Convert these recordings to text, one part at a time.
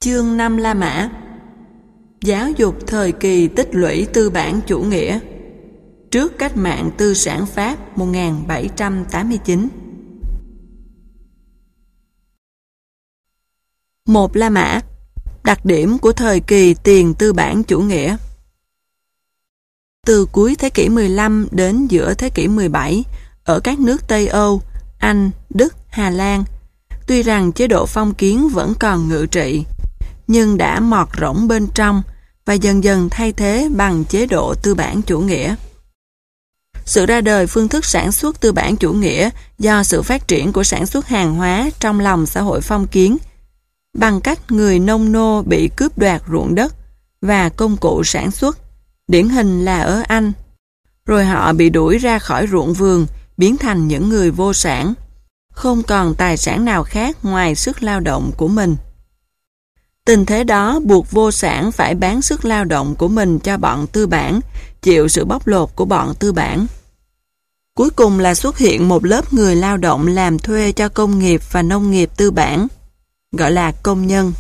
Chương 5 La Mã. Giáo dục thời kỳ tích lũy tư bản chủ nghĩa trước cách mạng tư sản Pháp 1789. 1. La Mã. Đặc điểm của thời kỳ tiền tư bản chủ nghĩa. Từ cuối thế kỷ 15 đến giữa thế kỷ 17, ở các nước Tây Âu, Anh, Đức, Hà Lan, tuy rằng chế độ phong kiến vẫn còn ngự trị, nhưng đã mọt rỗng bên trong và dần dần thay thế bằng chế độ tư bản chủ nghĩa. Sự ra đời phương thức sản xuất tư bản chủ nghĩa do sự phát triển của sản xuất hàng hóa trong lòng xã hội phong kiến, bằng cách người nông nô bị cướp đoạt ruộng đất và công cụ sản xuất, điển hình là ở Anh, rồi họ bị đuổi ra khỏi ruộng vườn, biến thành những người vô sản, không còn tài sản nào khác ngoài sức lao động của mình. Tình thế đó buộc vô sản phải bán sức lao động của mình cho bọn tư bản, chịu sự bóc lột của bọn tư bản. Cuối cùng là xuất hiện một lớp người lao động làm thuê cho công nghiệp và nông nghiệp tư bản, gọi là công nhân.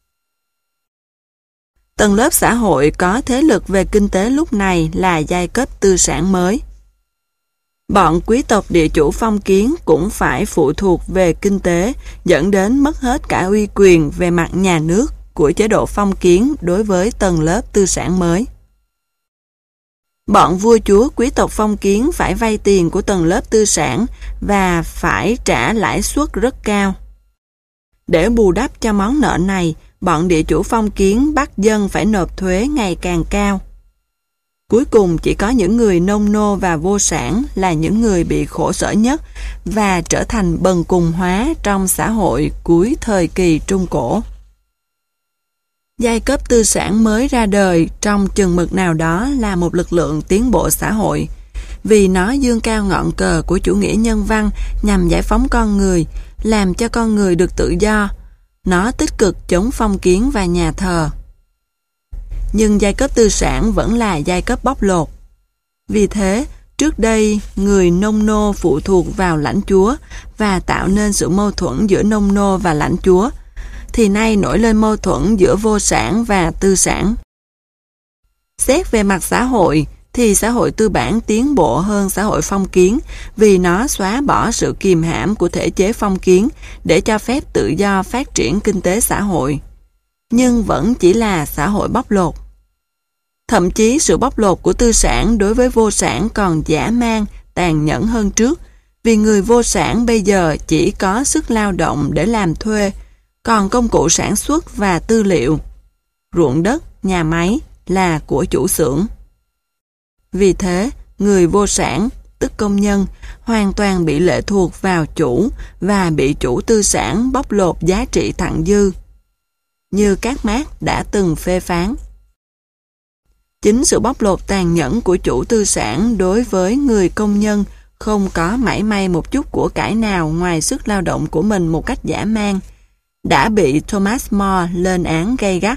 Tầng lớp xã hội có thế lực về kinh tế lúc này là giai cấp tư sản mới. Bọn quý tộc địa chủ phong kiến cũng phải phụ thuộc về kinh tế, dẫn đến mất hết cả uy quyền về mặt nhà nước của chế độ phong kiến đối với tầng lớp tư sản mới. Bọn vua chúa quý tộc phong kiến phải vay tiền của tầng lớp tư sản và phải trả lãi suất rất cao. Để bù đắp cho món nợ này, bọn địa chủ phong kiến bắt dân phải nộp thuế ngày càng cao. Cuối cùng chỉ có những người nông nô và vô sản là những người bị khổ sở nhất và trở thành bần cùng hóa trong xã hội cuối thời kỳ Trung Cổ. Giai cấp tư sản mới ra đời trong chừng mực nào đó là một lực lượng tiến bộ xã hội, vì nó dương cao ngọn cờ của chủ nghĩa nhân văn nhằm giải phóng con người, làm cho con người được tự do. Nó tích cực chống phong kiến và nhà thờ. Nhưng giai cấp tư sản vẫn là giai cấp bóc lột. Vì thế, trước đây, người nông nô phụ thuộc vào lãnh chúa và tạo nên sự mâu thuẫn giữa nông nô và lãnh chúa, thì nay nổi lên mâu thuẫn giữa vô sản và tư sản. Xét về mặt xã hội, thì xã hội tư bản tiến bộ hơn xã hội phong kiến vì nó xóa bỏ sự kìm hãm của thể chế phong kiến để cho phép tự do phát triển kinh tế xã hội. Nhưng vẫn chỉ là xã hội bóc lột. Thậm chí sự bóc lột của tư sản đối với vô sản còn dã man, tàn nhẫn hơn trước, vì người vô sản bây giờ chỉ có sức lao động để làm thuê, còn công cụ sản xuất và tư liệu, ruộng đất, nhà máy là của chủ xưởng. Vì thế, người vô sản, tức công nhân, hoàn toàn bị lệ thuộc vào chủ và bị chủ tư sản bóc lột giá trị thặng dư, như các Mác đã từng phê phán. Chính sự bóc lột tàn nhẫn của chủ tư sản đối với người công nhân không có mảy may một chút của cải nào ngoài sức lao động của mình một cách dã man, đã bị Thomas More lên án gay gắt.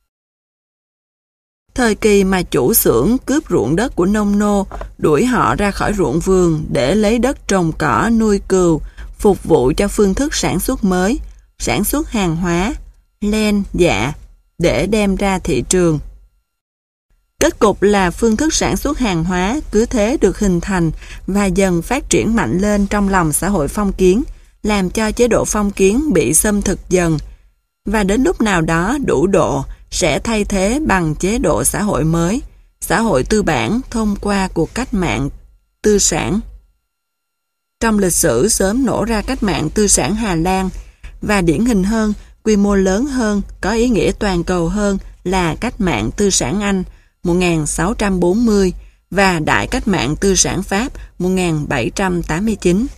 Thời kỳ mà chủ xưởng cướp ruộng đất của nông nô, đuổi họ ra khỏi ruộng vườn để lấy đất trồng cỏ nuôi cừu, phục vụ cho phương thức sản xuất mới, sản xuất hàng hóa, len, dạ, để đem ra thị trường. Kết cục là phương thức sản xuất hàng hóa cứ thế được hình thành và dần phát triển mạnh lên trong lòng xã hội phong kiến, làm cho chế độ phong kiến bị xâm thực dần, và đến lúc nào đó đủ độ sẽ thay thế bằng chế độ xã hội mới, xã hội tư bản thông qua cuộc cách mạng tư sản. Trong lịch sử sớm nổ ra cách mạng tư sản Hà Lan, và điển hình hơn, quy mô lớn hơn, có ý nghĩa toàn cầu hơn là cách mạng tư sản Anh 1640 và đại cách mạng tư sản Pháp 1789.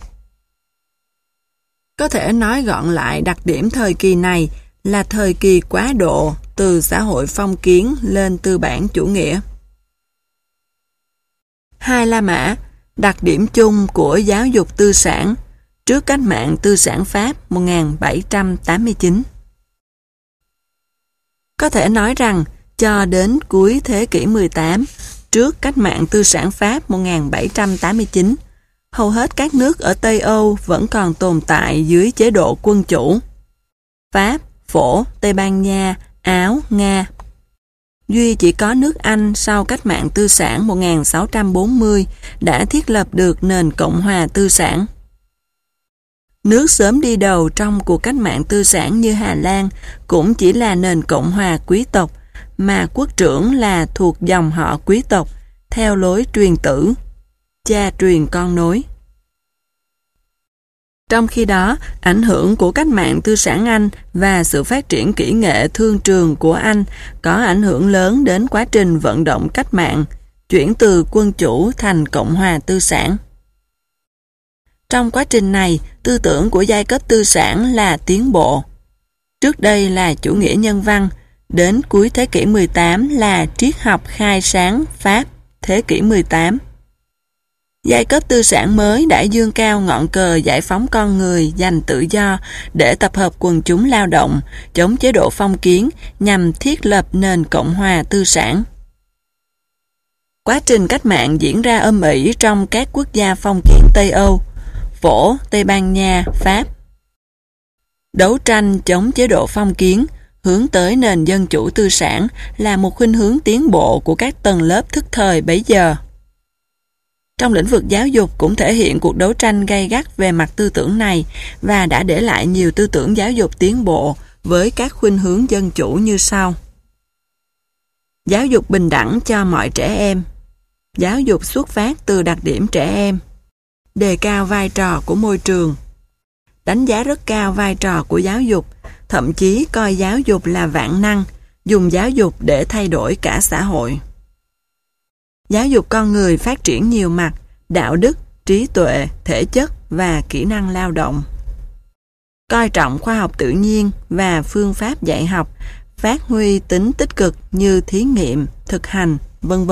Có thể nói gọn lại đặc điểm thời kỳ này là thời kỳ quá độ từ xã hội phong kiến lên tư bản chủ nghĩa. 2. La Mã. Đặc điểm chung của giáo dục tư sản trước cách mạng tư sản Pháp 1789. Có thể nói rằng, cho đến cuối thế kỷ 18, trước cách mạng tư sản Pháp 1789, hầu hết các nước ở Tây Âu vẫn còn tồn tại dưới chế độ quân chủ. Pháp, Phổ, Tây Ban Nha, Áo, Nga. Duy chỉ có nước Anh sau cách mạng tư sản 1640 đã thiết lập được nền Cộng hòa tư sản. Nước sớm đi đầu trong cuộc cách mạng tư sản như Hà Lan cũng chỉ là nền Cộng hòa quý tộc, mà quốc trưởng là thuộc dòng họ quý tộc, theo lối truyền tử, cha truyền con nối. Trong khi đó, ảnh hưởng của cách mạng tư sản Anh và sự phát triển kỹ nghệ thương trường của Anh có ảnh hưởng lớn đến quá trình vận động cách mạng, chuyển từ quân chủ thành Cộng hòa tư sản. Trong quá trình này, tư tưởng của giai cấp tư sản là tiến bộ. Trước đây là chủ nghĩa nhân văn, đến cuối thế kỷ 18 là triết học khai sáng Pháp, thế kỷ 18. Giai cấp tư sản mới đã dương cao ngọn cờ giải phóng con người, giành tự do để tập hợp quần chúng lao động, chống chế độ phong kiến nhằm thiết lập nền Cộng hòa tư sản. Quá trình cách mạng diễn ra âm ỉ trong các quốc gia phong kiến Tây Âu, Phổ, Tây Ban Nha, Pháp. Đấu tranh chống chế độ phong kiến, hướng tới nền dân chủ tư sản là một khuynh hướng tiến bộ của các tầng lớp thức thời bấy giờ. Trong lĩnh vực giáo dục cũng thể hiện cuộc đấu tranh gay gắt về mặt tư tưởng này và đã để lại nhiều tư tưởng giáo dục tiến bộ với các khuynh hướng dân chủ như sau. Giáo dục bình đẳng cho mọi trẻ em. Giáo dục xuất phát từ đặc điểm trẻ em. Đề cao vai trò của môi trường. Đánh giá rất cao vai trò của giáo dục, thậm chí coi giáo dục là vạn năng, dùng giáo dục để thay đổi cả xã hội. Giáo dục con người phát triển nhiều mặt, đạo đức, trí tuệ, thể chất và kỹ năng lao động. Coi trọng khoa học tự nhiên và phương pháp dạy học, phát huy tính tích cực như thí nghiệm, thực hành, v.v.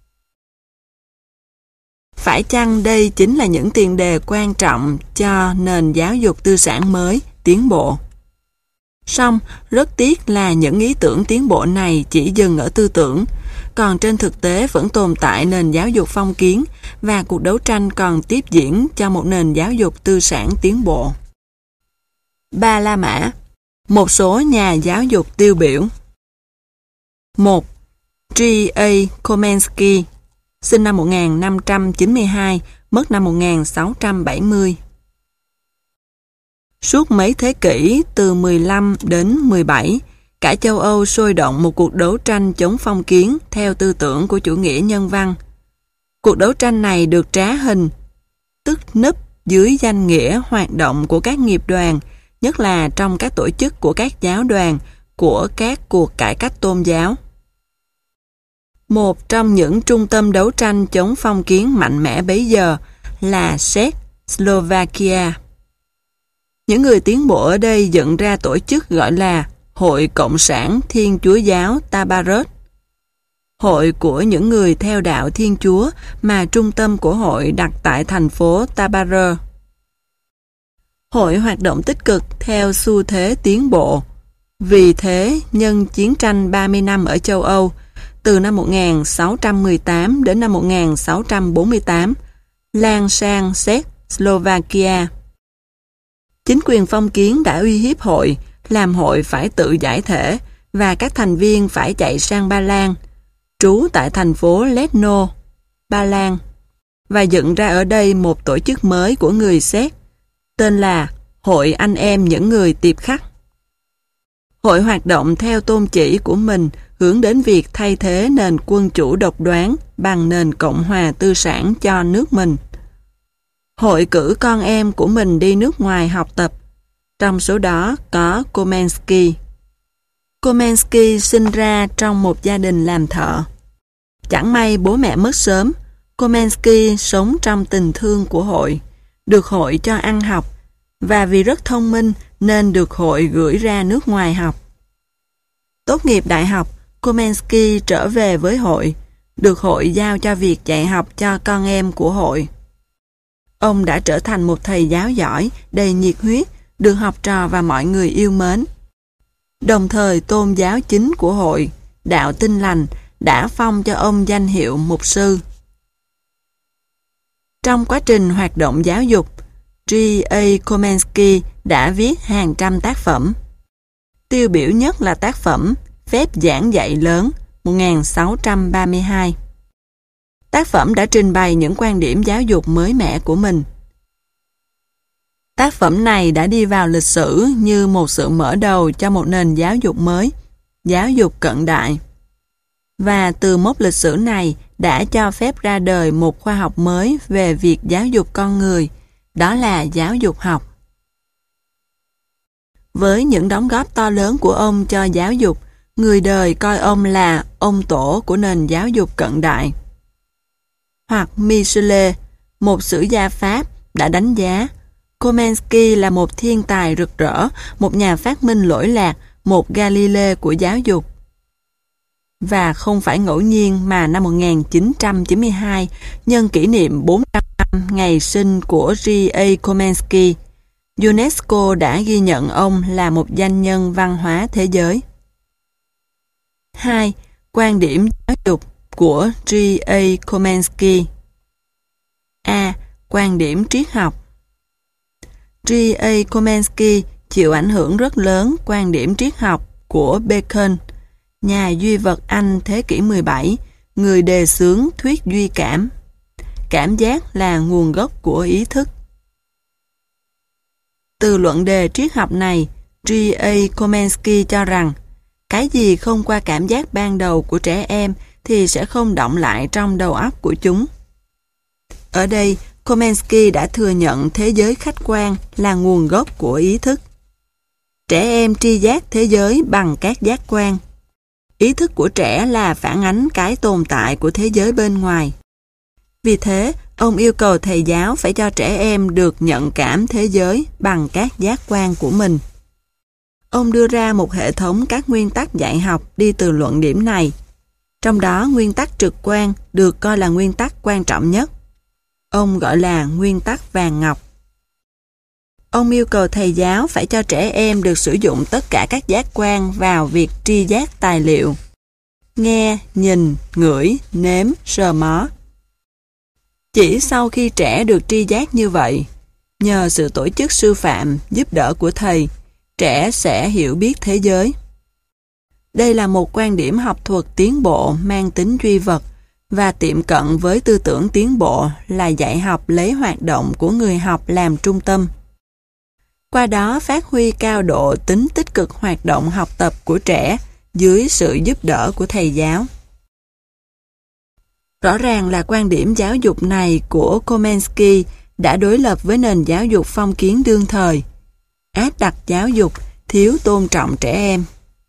Phải chăng đây chính là những tiền đề quan trọng cho nền giáo dục tư sản mới, tiến bộ? Song, rất tiếc là những ý tưởng tiến bộ này chỉ dừng ở tư tưởng, còn trên thực tế vẫn tồn tại nền giáo dục phong kiến và cuộc đấu tranh còn tiếp diễn cho một nền giáo dục tư sản tiến bộ. Ba La Mã. Một số nhà giáo dục tiêu biểu. 1. G.A. Komensky, sinh năm 1592, mất năm 1670. Suốt mấy thế kỷ từ 15 đến 17, cả châu Âu sôi động một cuộc đấu tranh chống phong kiến theo tư tưởng của chủ nghĩa nhân văn. Cuộc đấu tranh này được trá hình, tức núp dưới danh nghĩa hoạt động của các nghiệp đoàn, nhất là trong các tổ chức của các giáo đoàn, của các cuộc cải cách tôn giáo. Một trong những trung tâm đấu tranh chống phong kiến mạnh mẽ bấy giờ là Séc, Slovakia. Những người tiến bộ ở đây dựng ra tổ chức gọi là Hội Cộng sản Thiên Chúa giáo Tabaret, hội của những người theo đạo Thiên Chúa mà trung tâm của hội đặt tại thành phố Tabaret. Hội hoạt động tích cực theo xu thế tiến bộ. Vì thế, nhân chiến tranh 30 năm ở châu Âu, từ năm 1618 đến năm 1648, lan sang Séc, Slovakia. Chính quyền phong kiến đã uy hiếp hội, làm hội phải tự giải thể và các thành viên phải chạy sang Ba Lan, trú tại thành phố Letno, Ba Lan, và dựng ra ở đây một tổ chức mới của người Séc, tên là Hội Anh Em Những Người Tiệp Khắc. Hội hoạt động theo tôn chỉ của mình hướng đến việc thay thế nền quân chủ độc đoán bằng nền cộng hòa tư sản cho nước mình. Hội cử con em của mình đi nước ngoài học tập, trong số đó có Komensky. Komensky sinh ra trong một gia đình làm thợ. Chẳng may bố mẹ mất sớm, Komensky sống trong tình thương của hội, được hội cho ăn học, và vì rất thông minh nên được hội gửi ra nước ngoài học. Tốt nghiệp đại học, Komensky trở về với hội, được hội giao cho việc dạy học cho con em của hội. Ông đã trở thành một thầy giáo giỏi, đầy nhiệt huyết, được học trò và mọi người yêu mến. Đồng thời tôn giáo chính của hội, đạo Tin Lành, đã phong cho ông danh hiệu mục sư. Trong quá trình hoạt động giáo dục, G.A. Komensky đã viết hàng trăm tác phẩm. Tiêu biểu nhất là tác phẩm Phép giảng dạy lớn 1632. Tác phẩm đã trình bày những quan điểm giáo dục mới mẻ của mình. Tác phẩm này đã đi vào lịch sử như một sự mở đầu cho một nền giáo dục mới, giáo dục cận đại. Và từ mốc lịch sử này đã cho phép ra đời một khoa học mới về việc giáo dục con người, đó là giáo dục học. Với những đóng góp to lớn của ông cho giáo dục, người đời coi ông là ông tổ của nền giáo dục cận đại. Hoặc Michelet, một sử gia Pháp, đã đánh giá Komensky là một thiên tài rực rỡ, một nhà phát minh lỗi lạc, một Galilei của giáo dục. Và không phải ngẫu nhiên mà năm 1992, nhân kỷ niệm 400 năm ngày sinh của G.A. Komensky, UNESCO đã ghi nhận ông là một danh nhân văn hóa thế giới. 2. Quan điểm giáo dục của G.A. Komensky. A. Quan điểm triết học. G.A. Komensky chịu ảnh hưởng rất lớn quan điểm triết học của Bacon, nhà duy vật Anh thế kỷ 17, người đề xướng thuyết duy cảm. Cảm giác là nguồn gốc của ý thức. Từ luận đề triết học này, G.A. Komensky cho rằng cái gì không qua cảm giác ban đầu của trẻ em thì sẽ không đọng lại trong đầu óc của chúng. Ở đây, Komensky đã thừa nhận thế giới khách quan là nguồn gốc của ý thức. Trẻ em tri giác thế giới bằng các giác quan. Ý thức của trẻ là phản ánh cái tồn tại của thế giới bên ngoài. Vì thế, ông yêu cầu thầy giáo phải cho trẻ em được nhận cảm thế giới bằng các giác quan của mình. Ông đưa ra một hệ thống các nguyên tắc dạy học đi từ luận điểm này. Trong đó, nguyên tắc trực quan được coi là nguyên tắc quan trọng nhất. Ông gọi là nguyên tắc vàng ngọc. Ông yêu cầu thầy giáo phải cho trẻ em được sử dụng tất cả các giác quan vào việc tri giác tài liệu. Nghe, nhìn, ngửi, nếm, sờ mó. Chỉ sau khi trẻ được tri giác như vậy, nhờ sự tổ chức sư phạm, giúp đỡ của thầy, trẻ sẽ hiểu biết thế giới. Đây là một quan điểm học thuật tiến bộ mang tính duy vật và tiệm cận với tư tưởng tiến bộ là dạy học lấy hoạt động của người học làm trung tâm. Qua đó phát huy cao độ tính tích cực hoạt động học tập của trẻ dưới sự giúp đỡ của thầy giáo. Rõ ràng là quan điểm giáo dục này của Komensky đã đối lập với nền giáo dục phong kiến đương thời, áp đặt giáo dục, thiếu tôn trọng trẻ em.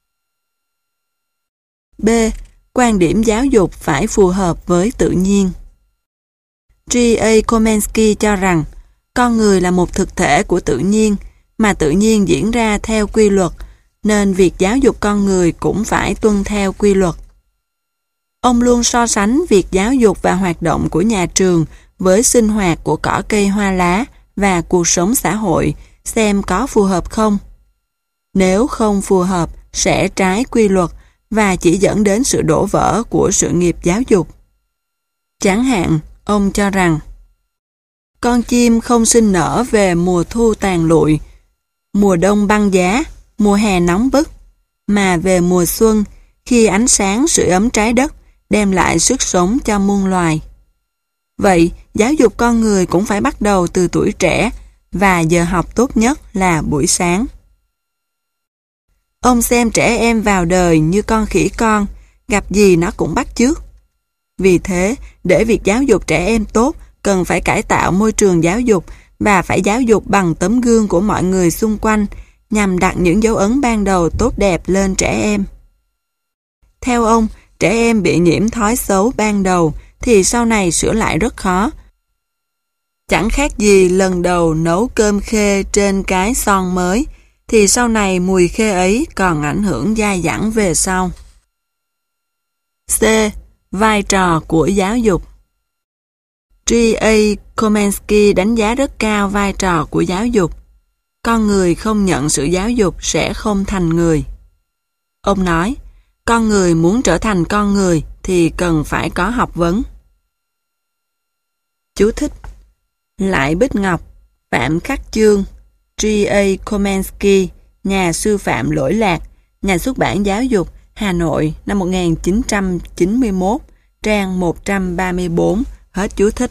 B. Quan điểm giáo dục phải phù hợp với tự nhiên. G.A. Komensky cho rằng con người là một thực thể của tự nhiên, mà tự nhiên diễn ra theo quy luật, nên việc giáo dục con người cũng phải tuân theo quy luật. Ông luôn so sánh việc giáo dục và hoạt động của nhà trường với sinh hoạt của cỏ cây hoa lá và cuộc sống xã hội, xem có phù hợp không. Nếu không phù hợp, sẽ trái quy luật và chỉ dẫn đến sự đổ vỡ của sự nghiệp giáo dục. Chẳng hạn, ông cho rằng con chim không sinh nở về mùa thu tàn lụi, mùa đông băng giá, mùa hè nóng bức, mà về mùa xuân khi ánh sáng sưởi ấm trái đất đem lại sức sống cho muôn loài. Vậy, giáo dục con người cũng phải bắt đầu từ tuổi trẻ và giờ học tốt nhất là buổi sáng. Ông xem trẻ em vào đời như con khỉ con, gặp gì nó cũng bắt chước. Vì thế, để việc giáo dục trẻ em tốt, cần phải cải tạo môi trường giáo dục và phải giáo dục bằng tấm gương của mọi người xung quanh nhằm đặt những dấu ấn ban đầu tốt đẹp lên trẻ em. Theo ông, trẻ em bị nhiễm thói xấu ban đầu thì sau này sửa lại rất khó. Chẳng khác gì lần đầu nấu cơm khê trên cái son mới, thì sau này mùi khê ấy còn ảnh hưởng dai dẳng về sau. C. Vai trò của giáo dục. G.A. Komensky đánh giá rất cao vai trò của giáo dục. Con người không nhận sự giáo dục sẽ không thành người. Ông nói, con người muốn trở thành con người thì cần phải có học vấn. Chú thích: Lại Bích Ngọc, Phạm Khắc Chương, G.A. Komensky, nhà sư phạm lỗi lạc, nhà xuất bản giáo dục, Hà Nội, năm 1991, trang 134, hết chú thích.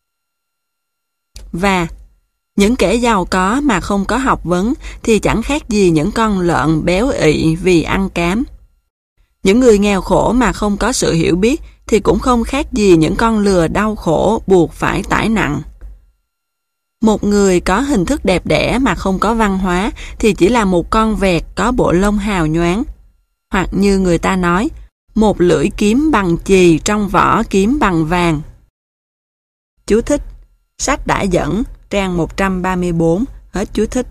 Và những kẻ giàu có mà không có học vấn thì chẳng khác gì những con lợn béo ị vì ăn cám. Những người nghèo khổ mà không có sự hiểu biết thì cũng không khác gì những con lừa đau khổ buộc phải tải nặng. Một người có hình thức đẹp đẽ mà không có văn hóa thì chỉ là một con vẹt có bộ lông hào nhoáng. Hoặc như người ta nói, một lưỡi kiếm bằng chì trong vỏ kiếm bằng vàng. Chú thích. Sách đã dẫn, trang 134, hết chú thích.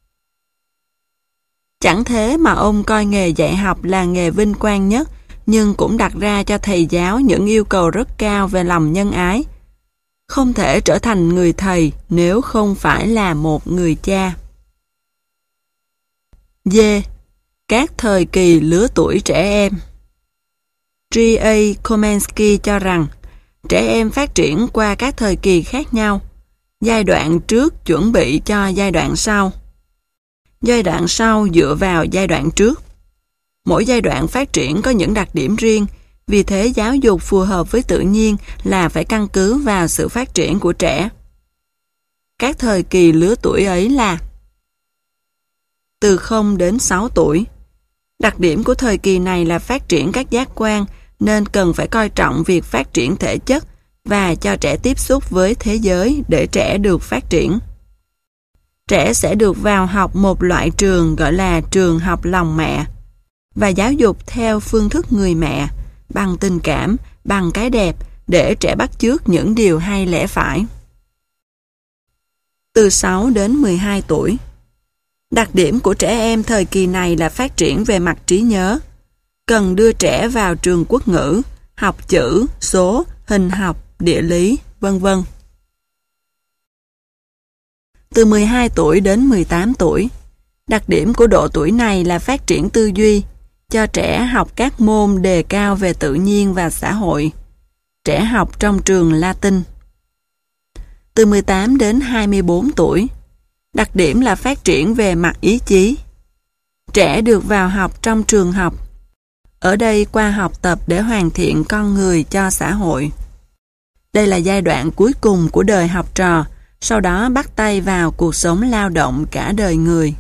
Chẳng thế mà ông coi nghề dạy học là nghề vinh quang nhất, nhưng cũng đặt ra cho thầy giáo những yêu cầu rất cao về lòng nhân ái. Không thể trở thành người thầy nếu không phải là một người cha. D. Các thời kỳ lứa tuổi trẻ em. G.A. Komensky cho rằng trẻ em phát triển qua các thời kỳ khác nhau. Giai đoạn trước chuẩn bị cho giai đoạn sau. Giai đoạn sau dựa vào giai đoạn trước. Mỗi giai đoạn phát triển có những đặc điểm riêng, vì thế giáo dục phù hợp với tự nhiên là phải căn cứ vào sự phát triển của trẻ. Các thời kỳ lứa tuổi ấy là từ 0 đến 6 tuổi. Đặc điểm của thời kỳ này là phát triển các giác quan, nên cần phải coi trọng việc phát triển thể chất và cho trẻ tiếp xúc với thế giới để trẻ được phát triển. Trẻ sẽ được vào học một loại trường gọi là trường học lòng mẹ và giáo dục theo phương thức người mẹ, bằng tình cảm, bằng cái đẹp để trẻ bắt chước những điều hay lẽ phải. Từ 6 đến 12 tuổi. Đặc điểm của trẻ em thời kỳ này là phát triển về mặt trí nhớ. Cần đưa trẻ vào trường quốc ngữ, học chữ, số, hình học, địa lý, vân vân. Từ 12 tuổi đến 18 tuổi. Đặc điểm của độ tuổi này là phát triển tư duy, cho trẻ học các môn đề cao về tự nhiên và xã hội. Trẻ học trong trường Latin. Từ 18 đến 24 tuổi. Đặc điểm là phát triển về mặt ý chí. Trẻ được vào học trong trường học. Ở đây qua học tập để hoàn thiện con người cho xã hội. Đây là giai đoạn cuối cùng của đời học trò, sau đó bắt tay vào cuộc sống lao động cả đời người.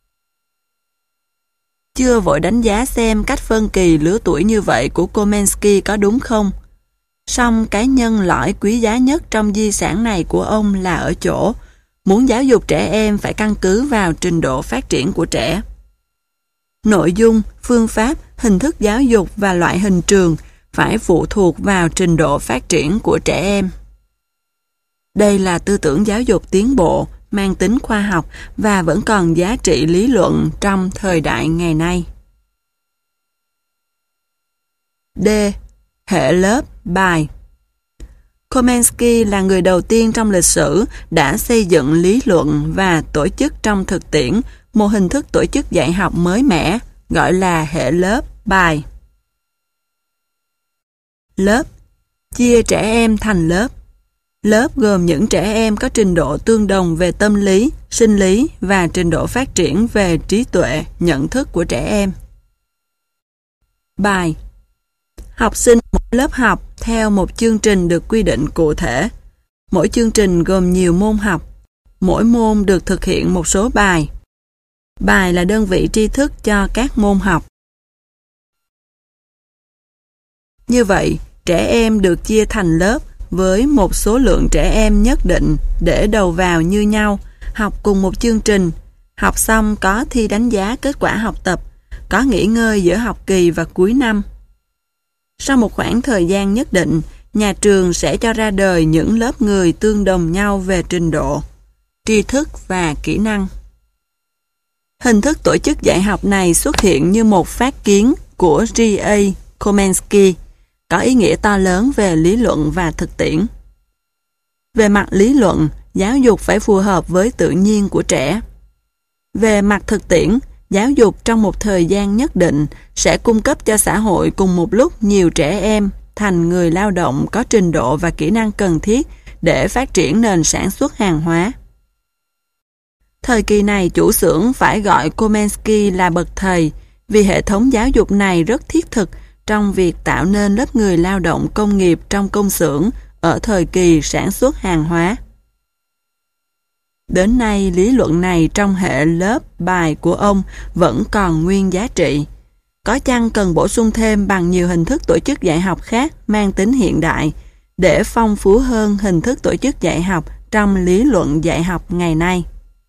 Chưa vội đánh giá xem cách phân kỳ lứa tuổi như vậy của Komensky có đúng không. Song cái nhân lõi quý giá nhất trong di sản này của ông là ở chỗ muốn giáo dục trẻ em phải căn cứ vào trình độ phát triển của trẻ. Nội dung, phương pháp, hình thức giáo dục và loại hình trường phải phụ thuộc vào trình độ phát triển của trẻ em. Đây là tư tưởng giáo dục tiến bộ, mang tính khoa học và vẫn còn giá trị lý luận trong thời đại ngày nay. D. Hệ lớp, bài. Komensky là người đầu tiên trong lịch sử đã xây dựng lý luận và tổ chức trong thực tiễn một hình thức tổ chức dạy học mới mẻ, gọi là hệ lớp, bài. Lớp. Chia trẻ em thành lớp. Lớp gồm những trẻ em có trình độ tương đồng về tâm lý, sinh lý và trình độ phát triển về trí tuệ, nhận thức của trẻ em. Bài. Học sinh mỗi lớp học theo một chương trình được quy định cụ thể. Mỗi chương trình gồm nhiều môn học. Mỗi môn được thực hiện một số bài. Bài là đơn vị tri thức cho các môn học. Như vậy, trẻ em được chia thành lớp với một số lượng trẻ em nhất định để đầu vào như nhau, học cùng một chương trình, học xong có thi đánh giá kết quả học tập, có nghỉ ngơi giữa học kỳ và cuối năm. Sau một khoảng thời gian nhất định, nhà trường sẽ cho ra đời những lớp người tương đồng nhau về trình độ, tri thức và kỹ năng. Hình thức tổ chức dạy học này xuất hiện như một phát kiến của G.A. Komensky, có ý nghĩa to lớn về lý luận và thực tiễn. Về mặt lý luận, giáo dục phải phù hợp với tự nhiên của trẻ. Về mặt thực tiễn, giáo dục trong một thời gian nhất định sẽ cung cấp cho xã hội cùng một lúc nhiều trẻ em thành người lao động có trình độ và kỹ năng cần thiết để phát triển nền sản xuất hàng hóa. Thời kỳ này chủ xưởng phải gọi Komensky là bậc thầy vì hệ thống giáo dục này rất thiết thực trong việc tạo nên lớp người lao động công nghiệp trong công xưởng ở thời kỳ sản xuất hàng hóa. Đến nay, lý luận này trong hệ lớp bài của ông vẫn còn nguyên giá trị. Có chăng cần bổ sung thêm bằng nhiều hình thức tổ chức dạy học khác mang tính hiện đại để phong phú hơn hình thức tổ chức dạy học trong lý luận dạy học ngày nay.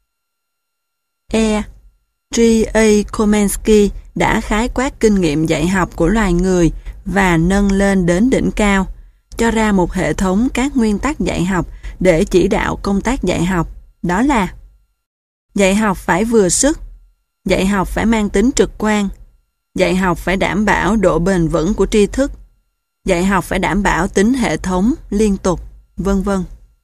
G.A. Komensky đã khái quát kinh nghiệm dạy học của loài người và nâng lên đến đỉnh cao, cho ra một hệ thống các nguyên tắc dạy học để chỉ đạo công tác dạy học. Đó là: dạy học phải vừa sức, dạy học phải mang tính trực quan, dạy học phải đảm bảo độ bền vững của tri thức, dạy học phải đảm bảo tính hệ thống, liên tục, vân vân.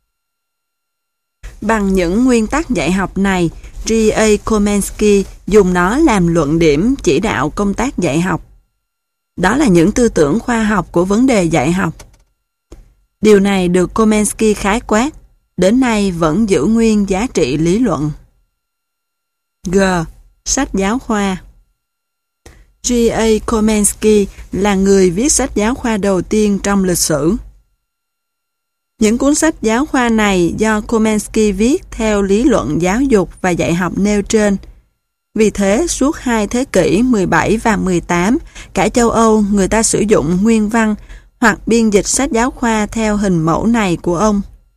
Bằng những nguyên tắc dạy học này, G.A. Komensky dùng nó làm luận điểm chỉ đạo công tác dạy học. Đó là những tư tưởng khoa học của vấn đề dạy học. Điều này được Komensky khái quát, đến nay vẫn giữ nguyên giá trị lý luận. G. Sách giáo khoa. G.A. Komensky là người viết sách giáo khoa đầu tiên trong lịch sử. Những cuốn sách giáo khoa này do Komensky viết theo lý luận giáo dục và dạy học nêu trên. Vì thế, suốt 2 thế kỷ 17 và 18, cả châu Âu người ta sử dụng nguyên văn hoặc biên dịch sách giáo khoa theo hình mẫu này của ông.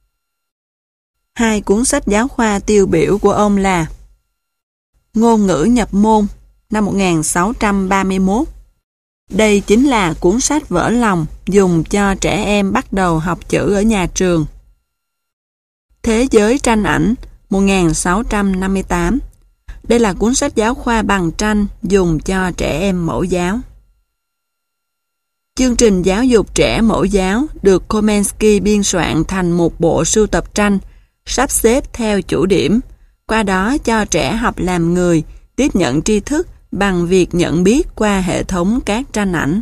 2 cuốn sách giáo khoa tiêu biểu của ông là Ngôn ngữ nhập môn năm 1631. Đây chính là cuốn sách vỡ lòng dùng cho trẻ em bắt đầu học chữ ở nhà trường. Thế giới tranh ảnh 1658. Đây là cuốn sách giáo khoa bằng tranh dùng cho trẻ em mẫu giáo. Chương trình giáo dục trẻ mẫu giáo được Komensky biên soạn thành một bộ sưu tập tranh, sắp xếp theo chủ điểm, qua đó cho trẻ học làm người, tiếp nhận tri thức bằng việc nhận biết qua hệ thống các tranh ảnh.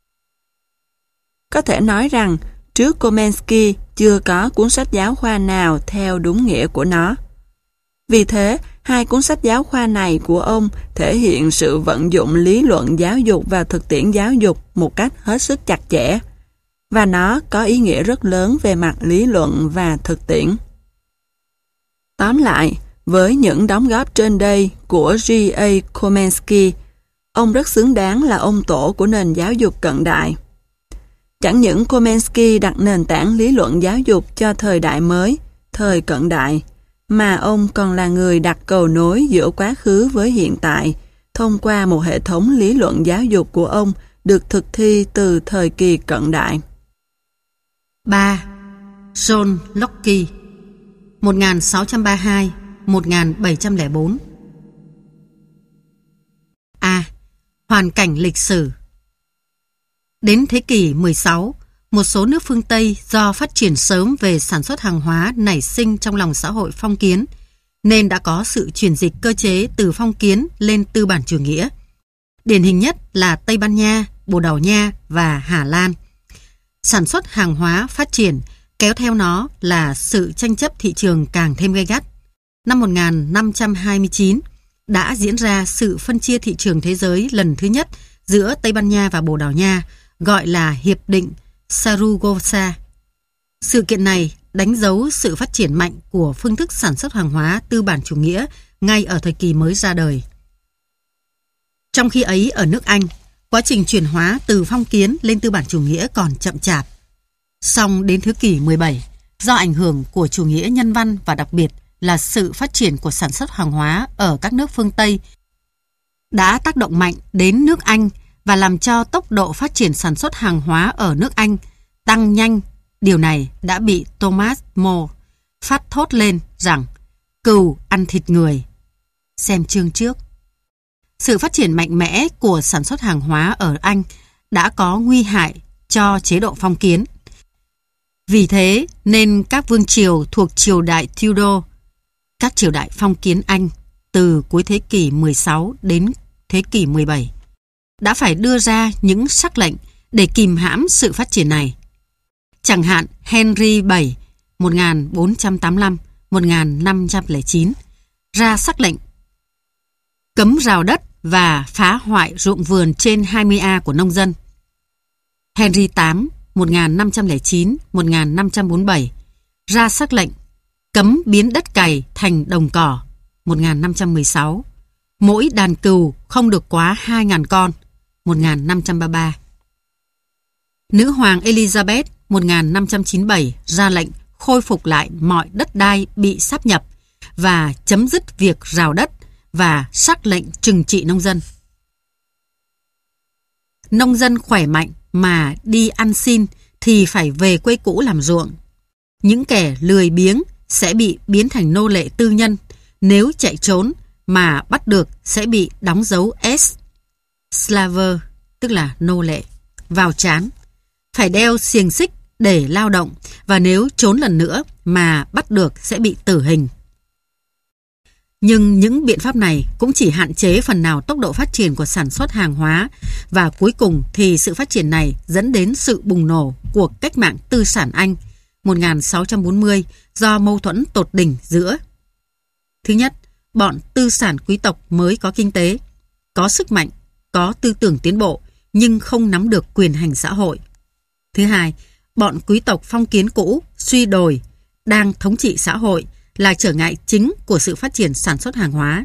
Có thể nói rằng, trước Komensky chưa có cuốn sách giáo khoa nào theo đúng nghĩa của nó. Vì thế, 2 cuốn sách giáo khoa này của ông thể hiện sự vận dụng lý luận giáo dục và thực tiễn giáo dục một cách hết sức chặt chẽ, và nó có ý nghĩa rất lớn về mặt lý luận và thực tiễn. Tóm lại, với những đóng góp trên đây của G.A. Komensky, ông rất xứng đáng là ông tổ của nền giáo dục cận đại. Chẳng những Komensky đặt nền tảng lý luận giáo dục cho thời đại mới, thời cận đại, mà ông còn là người đặt cầu nối giữa quá khứ với hiện tại thông qua một hệ thống lý luận giáo dục của ông được thực thi từ thời kỳ cận đại. 3. John Locke 1632-1704. A. Hoàn cảnh lịch sử. Đến thế kỷ 16, một số nước phương Tây do phát triển sớm về sản xuất hàng hóa nảy sinh trong lòng xã hội phong kiến, nên đã có sự chuyển dịch cơ chế từ phong kiến lên tư bản chủ nghĩa. Điển hình nhất là Tây Ban Nha, Bồ Đào Nha và Hà Lan. Sản xuất hàng hóa phát triển, kéo theo nó là sự tranh chấp thị trường càng thêm gay gắt. Năm 1529 đã diễn ra sự phân chia thị trường thế giới lần thứ nhất giữa Tây Ban Nha và Bồ Đào Nha, gọi là Hiệp định Saragossa. Sự kiện này đánh dấu sự phát triển mạnh của phương thức sản xuất hàng hóa tư bản chủ nghĩa ngay ở thời kỳ mới ra đời. Trong khi ấy ở nước Anh, quá trình chuyển hóa từ phong kiến lên tư bản chủ nghĩa còn chậm chạp. Song đến thế kỷ 17, do ảnh hưởng của chủ nghĩa nhân văn và đặc biệt là sự phát triển của sản xuất hàng hóa ở các nước phương Tây đã tác động mạnh đến nước Anh và làm cho tốc độ phát triển sản xuất hàng hóa ở nước Anh tăng nhanh. Điều này đã bị Thomas More phát thốt lên rằng cừu ăn thịt người. Xem chương trước. Sự phát triển mạnh mẽ của sản xuất hàng hóa ở Anh đã có nguy hại cho chế độ phong kiến. Vì thế nên các vương triều thuộc triều đại Tudor, các triều đại phong kiến Anh từ cuối thế kỷ 16 đến thế kỷ 17 đã phải đưa ra những sắc lệnh để kìm hãm sự phát triển này. Chẳng hạn Henry VII 1485-1509 ra sắc lệnh cấm rào đất và phá hoại ruộng vườn trên 20 a của nông dân. Henry VIII 1509-1547 ra sắc lệnh cấm biến đất cày thành đồng cỏ 1516. Mỗi đàn cừu không được quá 2.000 con 1533. Nữ hoàng Elizabeth 1597 ra lệnh khôi phục lại mọi đất đai bị sáp nhập và chấm dứt việc rào đất và sắc lệnh trừng trị nông dân. Nông dân khỏe mạnh mà đi ăn xin thì phải về quê cũ làm ruộng. Những kẻ lười biếng sẽ bị biến thành nô lệ tư nhân, nếu chạy trốn mà bắt được sẽ bị đóng dấu S, slaver, tức là nô lệ, vào trán. Phải đeo xiềng xích để lao động và nếu trốn lần nữa mà bắt được sẽ bị tử hình. Nhưng những biện pháp này cũng chỉ hạn chế phần nào tốc độ phát triển của sản xuất hàng hóa và cuối cùng thì sự phát triển này dẫn đến sự bùng nổ của cách mạng tư sản Anh 1640 do mâu thuẫn tột đỉnh giữa: thứ nhất, bọn tư sản quý tộc mới có kinh tế, có sức mạnh, có tư tưởng tiến bộ nhưng không nắm được quyền hành xã hội. Thứ hai, bọn quý tộc phong kiến cũ, suy đồi, đang thống trị xã hội là trở ngại chính của sự phát triển sản xuất hàng hóa.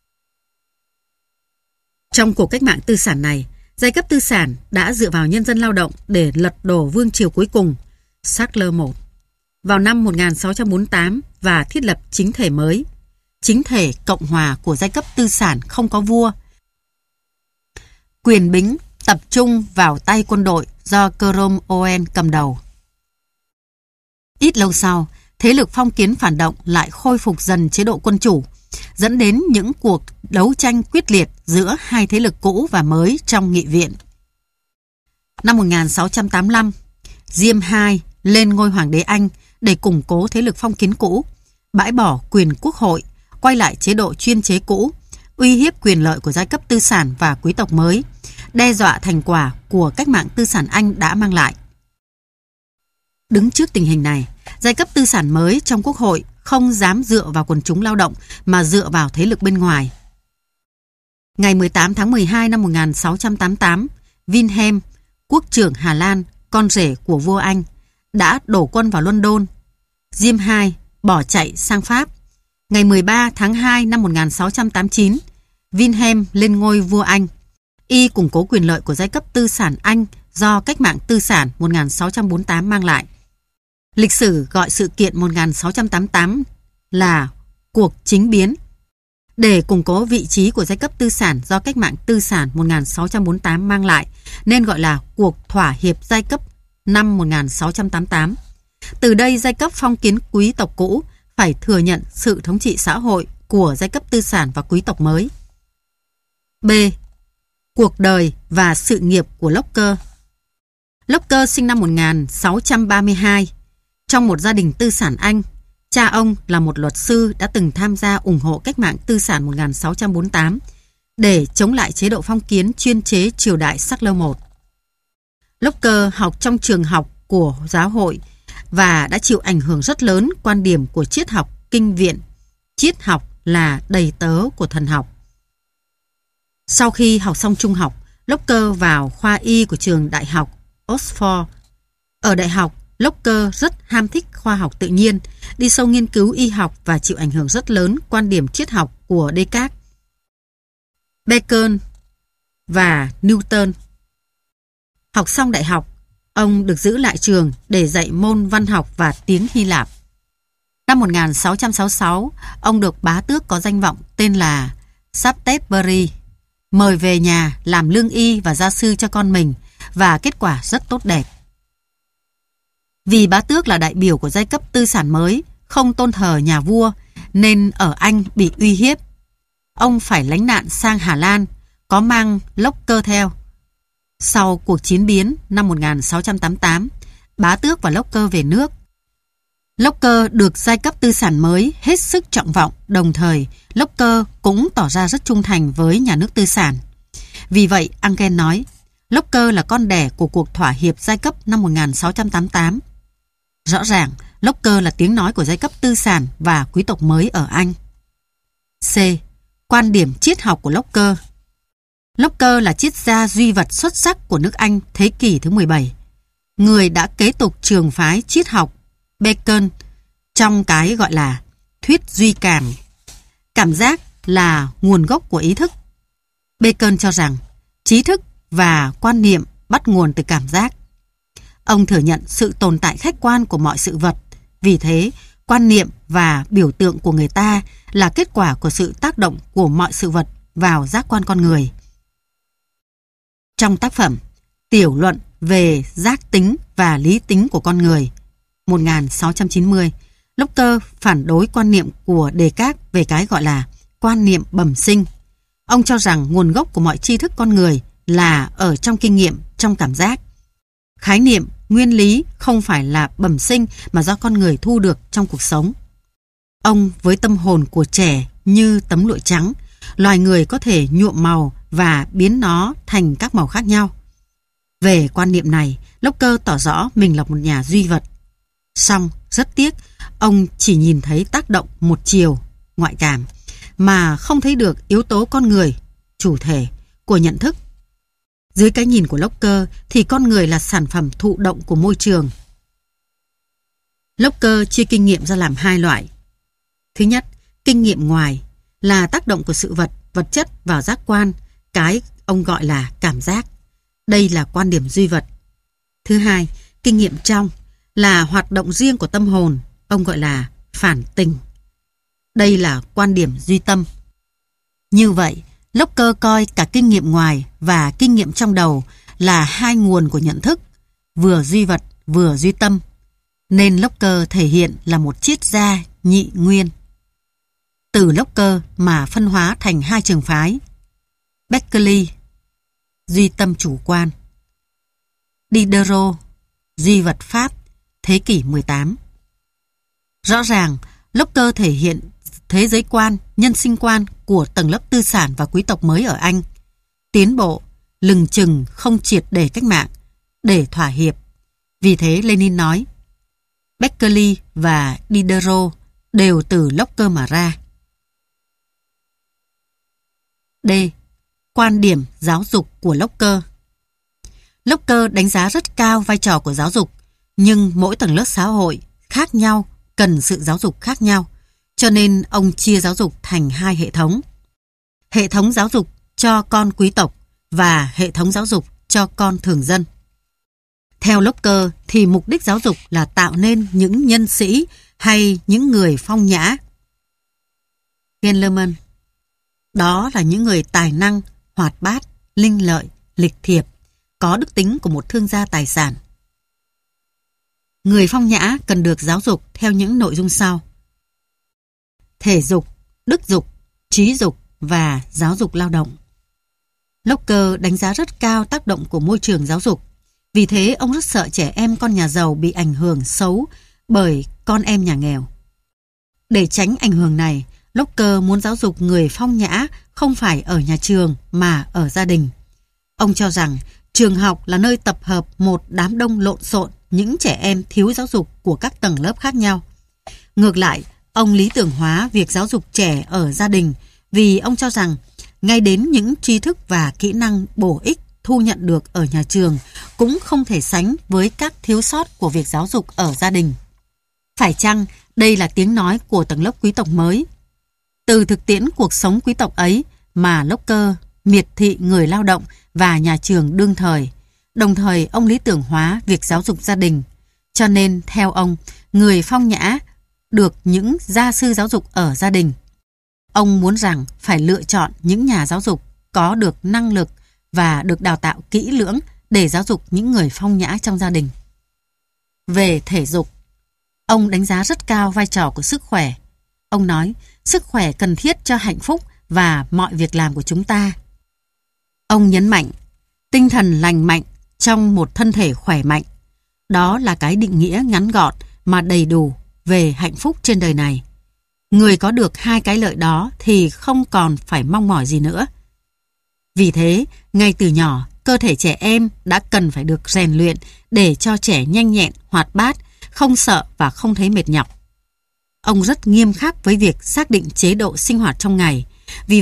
Trong cuộc cách mạng tư sản này, giai cấp tư sản đã dựa vào nhân dân lao động để lật đổ vương triều cuối cùng, Charles I, vào năm 1648 và thiết lập chính thể mới, chính thể cộng hòa của giai cấp tư sản không có vua. Quyền bính tập trung vào tay quân đội do Cromwell cầm đầu. Ít lâu sau, thế lực phong kiến phản động lại khôi phục dần chế độ quân chủ, dẫn đến những cuộc đấu tranh quyết liệt giữa hai thế lực cũ và mới trong nghị viện. Năm 1685, James II lên ngôi hoàng đế Anh để củng cố thế lực phong kiến cũ, bãi bỏ quyền quốc hội, quay lại chế độ chuyên chế cũ, uy hiếp quyền lợi của giai cấp tư sản và quý tộc mới, đe dọa thành quả của cách mạng tư sản Anh đã mang lại. Đứng trước tình hình này, giai cấp tư sản mới trong quốc hội không dám dựa vào quần chúng lao động mà dựa vào thế lực bên ngoài. Ngày 18 tháng 12 năm 1688, Wilhelm, quốc trưởng Hà Lan, con rể của vua Anh, đã đổ quân vào London. James II bỏ chạy sang Pháp. Ngày 13 tháng 2 năm 1689, Wilhelm lên ngôi vua Anh. Y củng cố quyền lợi của giai cấp tư sản Anh do cách mạng tư sản 1648 mang lại. Lịch sử gọi sự kiện 1688 là cuộc chính biến. Để củng cố vị trí của giai cấp tư sản do cách mạng tư sản 1648 mang lại, nên gọi là cuộc thỏa hiệp giai cấp năm 1688. Từ đây giai cấp phong kiến quý tộc cũ phải thừa nhận sự thống trị xã hội của giai cấp tư sản và quý tộc mới. B. Cuộc đời và sự nghiệp của Locke. Locke sinh năm 1632 trong một gia đình tư sản Anh. Cha ông là một luật sư đã từng tham gia ủng hộ cách mạng tư sản 1648 để chống lại chế độ phong kiến chuyên chế triều đại Charles I. Locke học trong trường học của giáo hội và đã chịu ảnh hưởng rất lớn quan điểm của triết học kinh viện. Triết học là đầy tớ của thần học. Sau khi học xong trung học, Locke vào khoa y của trường đại học Oxford. Ở đại học, Locke rất ham thích khoa học tự nhiên, đi sâu nghiên cứu y học và chịu ảnh hưởng rất lớn quan điểm triết học của Descartes, Bacon và Newton. Học xong đại học, ông được giữ lại trường để dạy môn văn học và tiếng Hy Lạp. Năm 1666, ông được bá tước có danh vọng tên là Shaftesbury mời về nhà làm lương y và gia sư cho con mình, và kết quả rất tốt đẹp. Vì bá tước là đại biểu của giai cấp tư sản mới, không tôn thờ nhà vua, nên ở Anh bị uy hiếp. Ông phải lánh nạn sang Hà Lan, có mang Locke theo. Sau cuộc chiến biến năm 1688, bá tước và Locke về nước. Locke được giai cấp tư sản mới hết sức trọng vọng, đồng thời Locke cũng tỏ ra rất trung thành với nhà nước tư sản. Vì vậy, Engel nói, Locke là con đẻ của cuộc thỏa hiệp giai cấp năm 1688. Rõ ràng, Locke là tiếng nói của giai cấp tư sản và quý tộc mới ở Anh. C. Quan điểm triết học của Locke. Locke là triết gia duy vật xuất sắc của nước Anh thế kỷ thứ 17, người đã kế tục trường phái triết học Bacon trong cái gọi là thuyết duy cảm. Cảm giác là nguồn gốc của ý thức. Bacon cho rằng trí thức và quan niệm bắt nguồn từ cảm giác. Ông thừa nhận sự tồn tại khách quan của mọi sự vật, vì thế quan niệm và biểu tượng của người ta là kết quả của sự tác động của mọi sự vật vào giác quan con người. Trong tác phẩm Tiểu luận về giác tính và lý tính của con người 1690, Locke phản đối quan niệm của Descartes về cái gọi là quan niệm bẩm sinh. Ông cho rằng nguồn gốc của mọi tri thức con người là ở trong kinh nghiệm, trong cảm giác. Khái niệm, nguyên lý không phải là bẩm sinh mà do con người thu được trong cuộc sống. Ông với tâm hồn của trẻ như tấm lụa trắng, loài người có thể nhuộm màu và biến nó thành các màu khác nhau. Về quan niệm này, Locke tỏ rõ mình là một nhà duy vật. Song, rất tiếc, ông chỉ nhìn thấy tác động một chiều, ngoại cảm, mà không thấy được yếu tố con người, chủ thể của nhận thức. Dưới cái nhìn của Locke thì con người là sản phẩm thụ động của môi trường. Locke chia kinh nghiệm ra làm hai loại. Thứ nhất, kinh nghiệm ngoài là tác động của sự vật, vật chất vào giác quan, cái ông gọi là cảm giác. Đây là quan điểm duy vật. Thứ hai, kinh nghiệm trong là hoạt động riêng của tâm hồn, ông gọi là phản tình. Đây là quan điểm duy tâm. Như vậy, Locke coi cả kinh nghiệm ngoài và kinh nghiệm trong đầu là hai nguồn của nhận thức, vừa duy vật vừa duy tâm, nên Locke thể hiện là một triết gia nhị nguyên. Từ Locke mà phân hóa thành hai trường phái: Berkeley, duy tâm chủ quan; Diderot, duy vật Pháp, thế kỷ 18. Rõ ràng, Locke thể hiện thế giới quan, nhân sinh quan của tầng lớp tư sản và quý tộc mới ở Anh. Tiến bộ, lừng chừng không triệt để cách mạng, để thỏa hiệp. Vì thế Lenin nói, Berkeley và Diderot đều từ Locke mà ra. D. Quan điểm giáo dục của Locke. Locke đánh giá rất cao vai trò của giáo dục, nhưng mỗi tầng lớp xã hội khác nhau cần sự giáo dục khác nhau, cho nên ông chia giáo dục thành hai hệ thống. Hệ thống giáo dục cho con quý tộc và hệ thống giáo dục cho con thường dân. Theo Locke thì mục đích giáo dục là tạo nên những nhân sĩ hay những người phong nhã. Gentleman. Đó là những người tài năng, hoạt bát, linh lợi, lịch thiệp, có đức tính của một thương gia tài sản. Người phong nhã cần được giáo dục theo những nội dung sau: thể dục, đức dục, trí dục và giáo dục lao động. Locke đánh giá rất cao tác động của môi trường giáo dục. Vì thế ông rất sợ trẻ em con nhà giàu bị ảnh hưởng xấu bởi con em nhà nghèo. Để tránh ảnh hưởng này, Locke muốn giáo dục người phong nhã không phải ở nhà trường mà ở gia đình. Ông cho rằng trường học là nơi tập hợp một đám đông lộn xộn những trẻ em thiếu giáo dục của các tầng lớp khác nhau. Ngược lại, ông lý tưởng hóa việc giáo dục trẻ ở gia đình vì ông cho rằng ngay đến những tri thức và kỹ năng bổ ích thu nhận được ở nhà trường cũng không thể sánh với các thiếu sót của việc giáo dục ở gia đình. Phải chăng đây là tiếng nói của tầng lớp quý tộc mới? Từ thực tiễn cuộc sống quý tộc ấy mà Locke miệt thị người lao động và nhà trường đương thời, đồng thời ông lý tưởng hóa việc giáo dục gia đình. Cho nên theo ông, người phong nhã được những gia sư giáo dục ở gia đình. Ông muốn rằng phải lựa chọn những nhà giáo dục có được năng lực và được đào tạo kỹ lưỡng để giáo dục những người phong nhã trong gia đình. Về thể dục, ông đánh giá rất cao vai trò của sức khỏe. Ông nói, sức khỏe cần thiết cho hạnh phúc và mọi việc làm của chúng ta. Ông nhấn mạnh, tinh thần lành mạnh trong một thân thể khỏe mạnh. Đó là cái định nghĩa ngắn gọn mà đầy đủ về hạnh phúc trên đời này. Người có được hai cái lợi đó thì không còn phải mong mỏi gì nữa. Vì thế, ngay từ nhỏ, cơ thể trẻ em đã cần phải được rèn luyện để cho trẻ nhanh nhẹn, hoạt bát, không sợ và không thấy mệt nhọc. Ông rất nghiêm khắc với việc xác định chế độ sinh hoạt trong ngày. Vì vậy,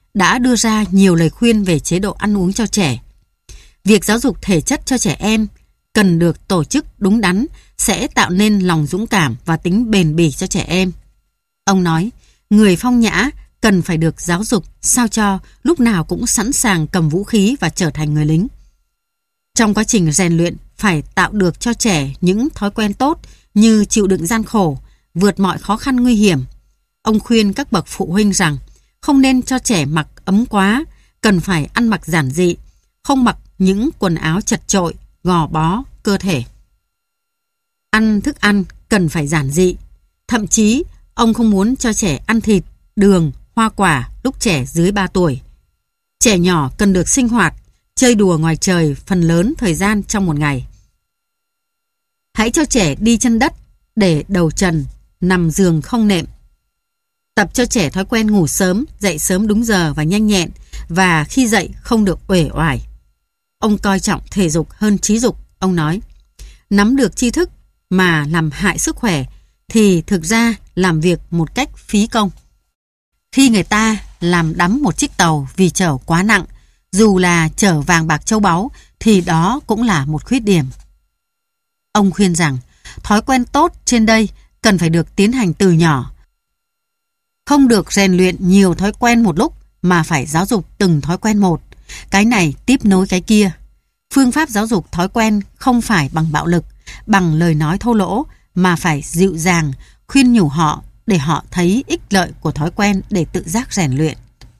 đã đưa ra nhiều lời khuyên về chế độ ăn uống cho trẻ. Việc giáo dục thể chất cho trẻ em cần được tổ chức đúng đắn sẽ tạo nên lòng dũng cảm và tính bền bỉ cho trẻ em. Ông nói, người phong nhã cần phải được giáo dục sao cho lúc nào cũng sẵn sàng cầm vũ khí và trở thành người lính. Trong quá trình rèn luyện phải tạo được cho trẻ những thói quen tốt như chịu đựng gian khổ, vượt mọi khó khăn nguy hiểm. Ông khuyên các bậc phụ huynh rằng không nên cho trẻ mặc ấm quá, cần phải ăn mặc giản dị, không mặc những quần áo chật chội, gò bó cơ thể. Ăn thức ăn cần phải giản dị. Thậm chí, ông không muốn cho trẻ ăn thịt, đường, hoa quả lúc trẻ dưới 3 tuổi. Trẻ nhỏ cần được sinh hoạt, chơi đùa ngoài trời phần lớn thời gian trong một ngày. Hãy cho trẻ đi chân đất, để đầu trần, nằm giường không nệm. Tập cho trẻ thói quen ngủ sớm, dậy sớm đúng giờ và nhanh nhẹn, và khi dậy không được uể oải. Ông coi trọng thể dục hơn trí dục. Ông nói, nắm được tri thức mà làm hại sức khỏe thì thực ra làm việc một cách phí công. Khi người ta làm đắm một chiếc tàu vì chở quá nặng, dù là chở vàng bạc châu báu, thì đó cũng là một khuyết điểm. Ông khuyên rằng, thói quen tốt trên đây cần phải được tiến hành từ nhỏ. Không được rèn luyện nhiều thói quen một lúc, mà phải giáo dục từng thói quen một. Cái này tiếp nối cái kia. Phương pháp giáo dục thói quen không phải bằng bạo lực, bằng lời nói thô lỗ, mà phải dịu dàng, khuyên nhủ họ để họ thấy ích lợi của thói quen để tự giác rèn luyện.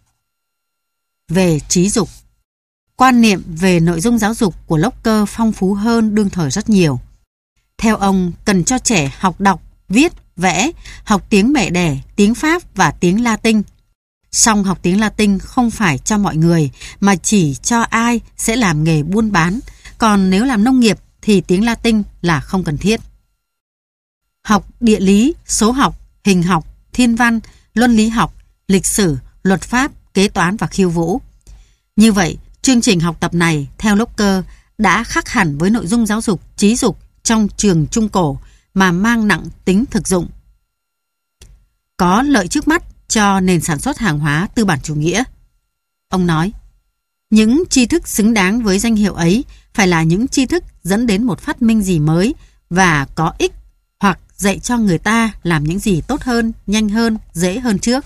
Về trí dục, quan niệm về nội dung giáo dục của Locke phong phú hơn đương thời rất nhiều. Theo ông, cần cho trẻ học đọc, viết, vẽ, học tiếng mẹ đẻ, tiếng Pháp và tiếng Latin. Song học tiếng Latin không phải cho mọi người, mà chỉ cho ai sẽ làm nghề buôn bán, còn nếu làm nông nghiệp thì tiếng Latin là không cần thiết. Học địa lý, số học, hình học, thiên văn, luân lý học, lịch sử, luật pháp, kế toán và khiêu vũ. Như vậy, chương trình học tập này, theo Locke, đã khác hẳn với nội dung giáo dục trí dục trong trường Trung Cổ mà mang nặng tính thực dụng. Có lợi trước mắt cho nền sản xuất hàng hóa tư bản chủ nghĩa. Ông nói, những tri thức xứng đáng với danh hiệu ấy phải là những tri thức dẫn đến một phát minh gì mới và có ích, hoặc dạy cho người ta làm những gì tốt hơn, nhanh hơn, dễ hơn trước.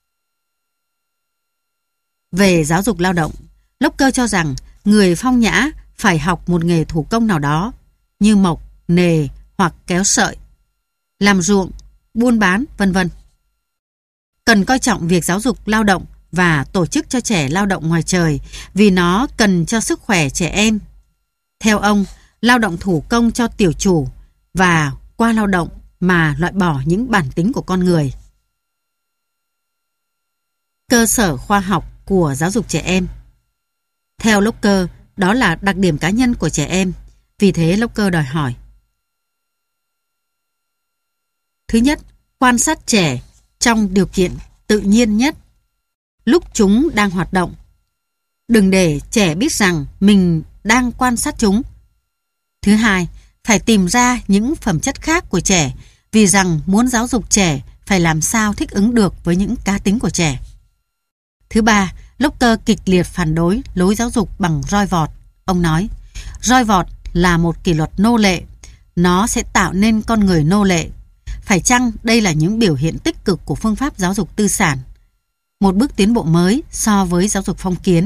Về giáo dục lao động, Locke cho rằng người phong nhã phải học một nghề thủ công nào đó, như mộc, nề hoặc kéo sợi, làm ruộng, buôn bán, vân vân. Cần coi trọng việc giáo dục lao động và tổ chức cho trẻ lao động ngoài trời vì nó cần cho sức khỏe trẻ em. Theo ông, lao động thủ công cho tiểu chủ và qua lao động mà loại bỏ những bản tính của con người. Cơ sở khoa học của giáo dục trẻ em. Theo Locke, đó là đặc điểm cá nhân của trẻ em. Vì thế Locke đòi hỏi: thứ nhất, quan sát trẻ trong điều kiện tự nhiên nhất, lúc chúng đang hoạt động. Đừng để trẻ biết rằng mình đang quan sát chúng. Thứ hai, phải tìm ra những phẩm chất khác của trẻ, vì rằng muốn giáo dục trẻ phải làm sao thích ứng được với những cá tính của trẻ. Thứ ba, Locke kịch liệt phản đối lối giáo dục bằng roi vọt. Ông nói, roi vọt là một kỷ luật nô lệ, nó sẽ tạo nên con người nô lệ. Phải chăng đây là những biểu hiện tích cực của phương pháp giáo dục tư sản, một bước tiến bộ mới so với giáo dục phong kiến?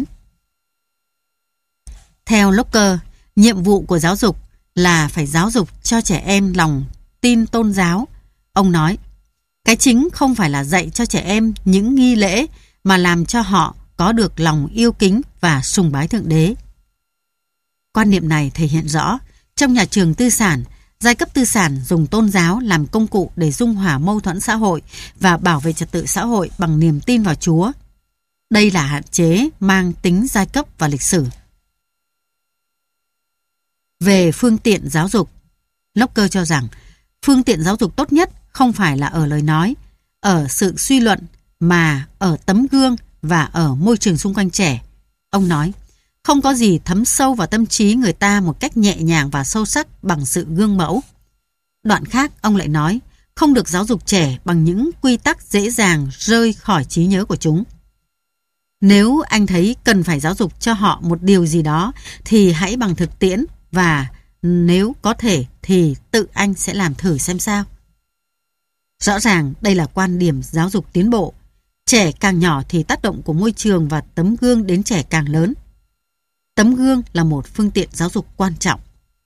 Theo Locke, nhiệm vụ của giáo dục là phải giáo dục cho trẻ em lòng tin tôn giáo. Ông nói, cái chính không phải là dạy cho trẻ em những nghi lễ, mà làm cho họ có được lòng yêu kính và sùng bái Thượng Đế. Quan niệm này thể hiện rõ trong nhà trường tư sản. Giai cấp tư sản dùng tôn giáo làm công cụ để dung hòa mâu thuẫn xã hội và bảo vệ trật tự xã hội bằng niềm tin vào Chúa. Đây là hạn chế mang tính giai cấp và lịch sử. Về phương tiện giáo dục, Locke cho rằng phương tiện giáo dục tốt nhất không phải là ở lời nói, ở sự suy luận, mà ở tấm gương và ở môi trường xung quanh trẻ. Ông nói, không có gì thấm sâu vào tâm trí người ta một cách nhẹ nhàng và sâu sắc bằng sự gương mẫu. Đoạn khác, ông lại nói, không được giáo dục trẻ bằng những quy tắc dễ dàng rơi khỏi trí nhớ của chúng. Nếu anh thấy cần phải giáo dục cho họ một điều gì đó thì hãy bằng thực tiễn, và nếu có thể thì tự anh sẽ làm thử xem sao. Rõ ràng đây là quan điểm giáo dục tiến bộ. Trẻ càng nhỏ thì tác động của môi trường và tấm gương đến trẻ càng lớn. Tấm gương là một phương tiện giáo dục quan trọng.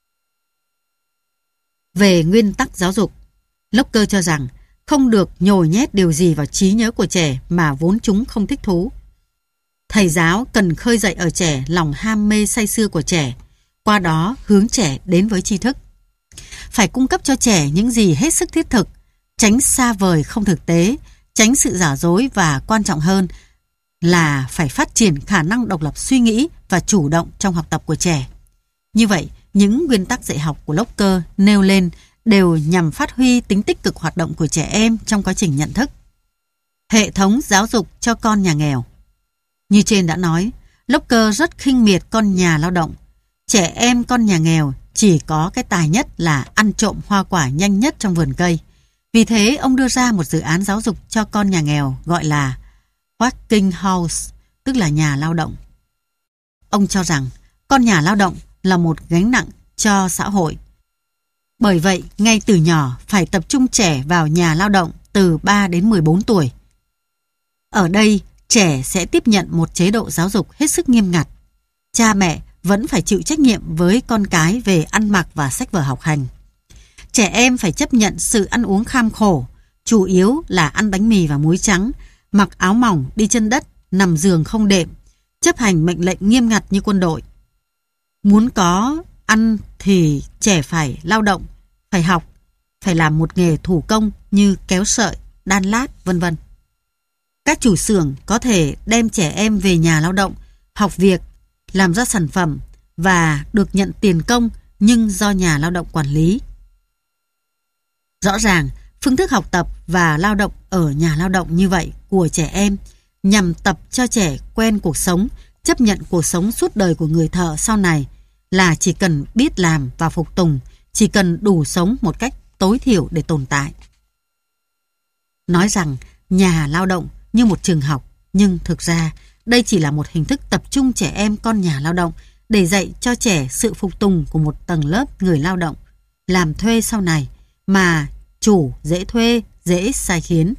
Về nguyên tắc giáo dục, Locke cho rằng không được nhồi nhét điều gì vào trí nhớ của trẻ mà vốn chúng không thích thú. Thầy giáo cần khơi dậy ở trẻ lòng ham mê say sưa của trẻ, qua đó hướng trẻ đến với tri thức. Phải cung cấp cho trẻ những gì hết sức thiết thực, tránh xa vời không thực tế, tránh sự giả dối, và quan trọng hơn là phải phát triển khả năng độc lập suy nghĩ và chủ động trong học tập của trẻ. Như vậy, những nguyên tắc dạy học của Locke nêu lên đều nhằm phát huy tính tích cực hoạt động của trẻ em trong quá trình nhận thức. Hệ thống giáo dục cho con nhà nghèo. Như trên đã nói, Locke rất khinh miệt con nhà lao động. Trẻ em con nhà nghèo chỉ có cái tài nhất là ăn trộm hoa quả nhanh nhất trong vườn cây. Vì thế, ông đưa ra một dự án giáo dục cho con nhà nghèo gọi là Working House, tức là nhà lao động. Ông cho rằng con nhà lao động là một gánh nặng cho xã hội. Bởi vậy, ngay từ nhỏ phải tập trung trẻ vào nhà lao động từ 3 đến 14 tuổi. Ở đây, trẻ sẽ tiếp nhận một chế độ giáo dục hết sức nghiêm ngặt. Cha mẹ vẫn phải chịu trách nhiệm với con cái về ăn mặc và sách vở học hành. Trẻ em phải chấp nhận sự ăn uống kham khổ, chủ yếu là ăn bánh mì và muối trắng, mặc áo mỏng, đi chân đất, nằm giường không đệm, chấp hành mệnh lệnh nghiêm ngặt như quân đội. Muốn có ăn thì trẻ phải lao động, phải học, phải làm một nghề thủ công như kéo sợi, đan lát, vân vân. Các chủ xưởng có thể đem trẻ em về nhà lao động, học việc, làm ra sản phẩm và được nhận tiền công nhưng do nhà lao động quản lý. Rõ ràng, phương thức học tập và lao động ở nhà lao động như vậy của trẻ em nhằm tập cho trẻ quen cuộc sống, chấp nhận cuộc sống suốt đời của người thợ sau này là chỉ cần biết làm và phục tùng, chỉ cần đủ sống một cách tối thiểu để tồn tại. Nói rằng nhà lao động như một trường học, nhưng thực ra đây chỉ là một hình thức tập trung trẻ em con nhà lao động để dạy cho trẻ sự phục tùng của một tầng lớp người lao động, làm thuê sau này, mà chủ dễ thuê, dễ sai khiến.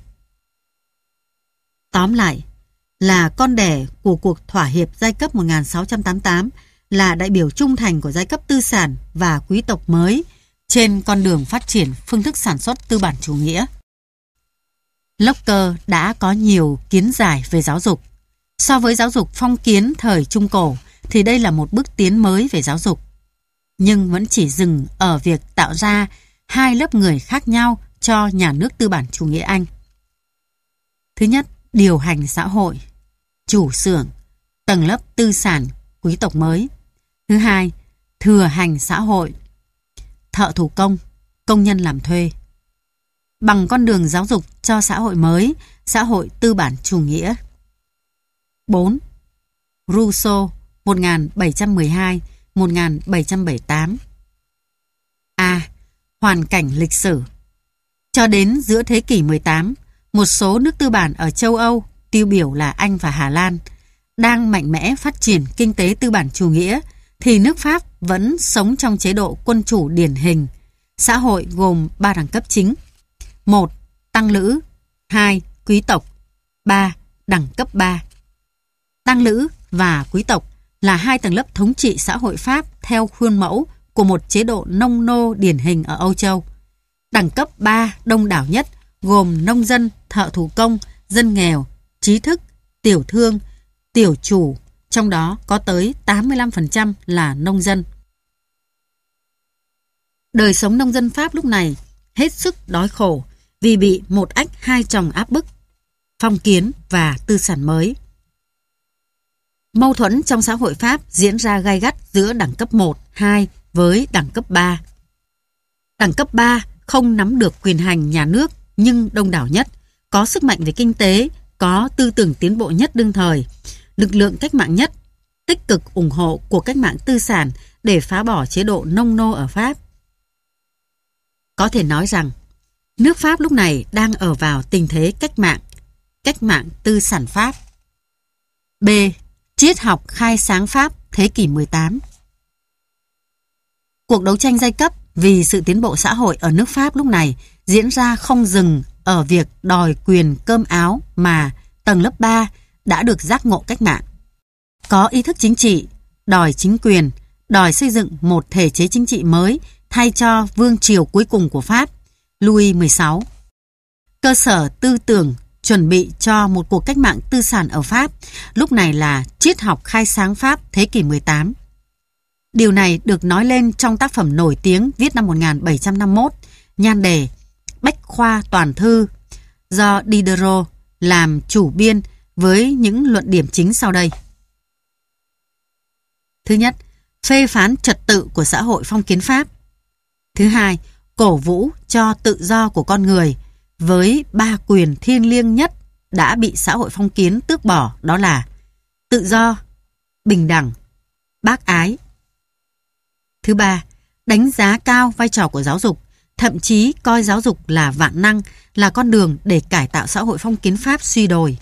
Tóm lại, là con đẻ của cuộc thỏa hiệp giai cấp 1688, là đại biểu trung thành của giai cấp tư sản và quý tộc mới trên con đường phát triển phương thức sản xuất tư bản chủ nghĩa. Locke đã có nhiều kiến giải về giáo dục. So với giáo dục phong kiến thời Trung Cổ thì đây là một bước tiến mới về giáo dục. Nhưng vẫn chỉ dừng ở việc tạo ra hai lớp người khác nhau cho nhà nước tư bản chủ nghĩa Anh. Thứ nhất, điều hành xã hội, chủ xưởng, tầng lớp tư sản, quý tộc mới. Thứ hai, thừa hành xã hội, thợ thủ công, công nhân làm thuê. Bằng con đường giáo dục cho xã hội mới, xã hội tư bản chủ nghĩa. 4. Rousseau 1712-1778. A. Hoàn cảnh lịch sử. Cho đến giữa thế kỷ 18, một số nước tư bản ở châu Âu, tiêu biểu là Anh và Hà Lan, đang mạnh mẽ phát triển kinh tế tư bản chủ nghĩa, thì nước Pháp vẫn sống trong chế độ quân chủ điển hình. Xã hội gồm 3 đẳng cấp chính: 1. Tăng lữ, 2. Quý tộc, 3. Đẳng cấp 3. Tăng lữ và quý tộc là hai tầng lớp thống trị xã hội Pháp theo khuôn mẫu của một chế độ nông nô điển hình ở Âu Châu. Đẳng cấp 3 đông đảo nhất gồm nông dân, thợ thủ công, dân nghèo, trí thức, tiểu thương, tiểu chủ, trong đó có tới 85% là nông dân. Đời sống nông dân Pháp lúc này hết sức đói khổ vì bị một ách hai chồng áp bức: phong kiến và tư sản mới. Mâu thuẫn trong xã hội Pháp diễn ra gay gắt giữa đẳng cấp 1, 2 với đẳng cấp 3. Đẳng cấp 3 không nắm được quyền hành nhà nước nhưng đông đảo nhất, có sức mạnh về kinh tế, có tư tưởng tiến bộ nhất đương thời, lực lượng cách mạng nhất, tích cực ủng hộ cuộc cách mạng tư sản để phá bỏ chế độ nông nô ở Pháp. Có thể nói rằng, nước Pháp lúc này đang ở vào tình thế cách mạng tư sản Pháp. B. Triết học khai sáng Pháp thế kỷ 18. Cuộc đấu tranh giai cấp vì sự tiến bộ xã hội ở nước Pháp lúc này diễn ra không dừng ở việc đòi quyền cơm áo mà tầng lớp 3 đã được giác ngộ cách mạng. Có ý thức chính trị, đòi chính quyền, đòi xây dựng một thể chế chính trị mới thay cho vương triều cuối cùng của Pháp, Louis XVI. Cơ sở tư tưởng chuẩn bị cho một cuộc cách mạng tư sản ở Pháp lúc này là triết học khai sáng Pháp thế kỷ 18. Điều này được nói lên trong tác phẩm nổi tiếng viết năm 1751, nhan đề Bách khoa toàn thư, do Diderot làm chủ biên với những luận điểm chính sau đây. Thứ nhất, phê phán trật tự của xã hội phong kiến Pháp. Thứ hai, cổ vũ cho tự do của con người với 3 quyền thiêng liêng nhất đã bị xã hội phong kiến tước bỏ, đó là tự do, bình đẳng, bác ái. Thứ ba, đánh giá cao vai trò của giáo dục, thậm chí coi giáo dục là vạn năng, là con đường để cải tạo xã hội phong kiến Pháp suy đồi.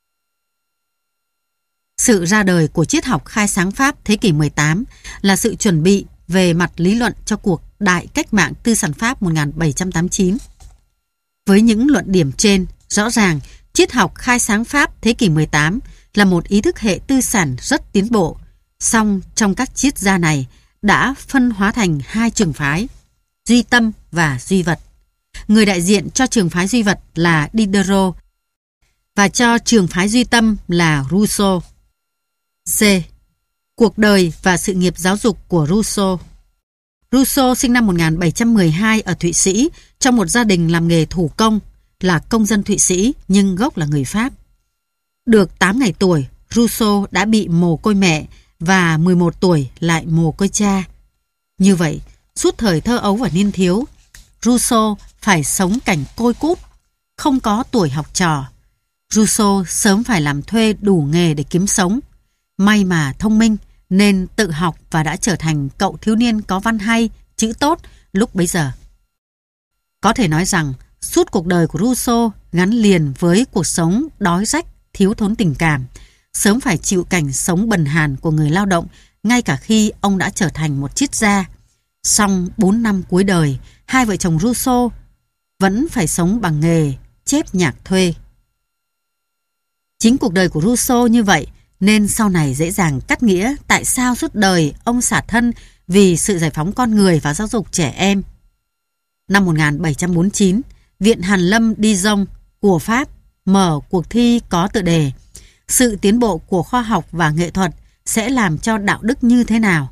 Sự ra đời của triết học khai sáng Pháp thế kỷ 18 là sự chuẩn bị về mặt lý luận cho cuộc đại cách mạng tư sản Pháp 1789. Với những luận điểm trên, rõ ràng triết học khai sáng Pháp thế kỷ 18 là một ý thức hệ tư sản rất tiến bộ, song trong các triết gia này đã phân hóa thành 2 trường phái, duy tâm và duy vật. Người đại diện cho trường phái duy vật là Diderot và cho trường phái duy tâm là Rousseau. C. Cuộc đời và sự nghiệp giáo dục của Rousseau. Rousseau sinh năm 1712 ở Thụy Sĩ trong một gia đình làm nghề thủ công, là công dân Thụy Sĩ nhưng gốc là người Pháp. Được 8 ngày tuổi, Rousseau đã bị mồ côi mẹ và 11 tuổi lại mồ côi cha. Như vậy, suốt thời thơ ấu và niên thiếu, Rousseau phải sống cảnh côi cút, không có tuổi học trò. Rousseau sớm phải làm thuê đủ nghề để kiếm sống. May mà thông minh nên tự học và đã trở thành cậu thiếu niên có văn hay, chữ tốt lúc bấy giờ. Có thể nói rằng suốt cuộc đời của Rousseau gắn liền với cuộc sống đói rách, thiếu thốn tình cảm, sớm phải chịu cảnh sống bần hàn của người lao động ngay cả khi ông đã trở thành một triết gia. Song 4 năm cuối đời, hai vợ chồng Rousseau vẫn phải sống bằng nghề chép nhạc thuê. Chính cuộc đời của Rousseau như vậy nên sau này dễ dàng cắt nghĩa tại sao suốt đời ông xả thân vì sự giải phóng con người và giáo dục trẻ em. Năm 1749, Viện Hàn Lâm Dijon của Pháp mở cuộc thi có tựa đề Sự tiến bộ của khoa học và nghệ thuật sẽ làm cho đạo đức như thế nào.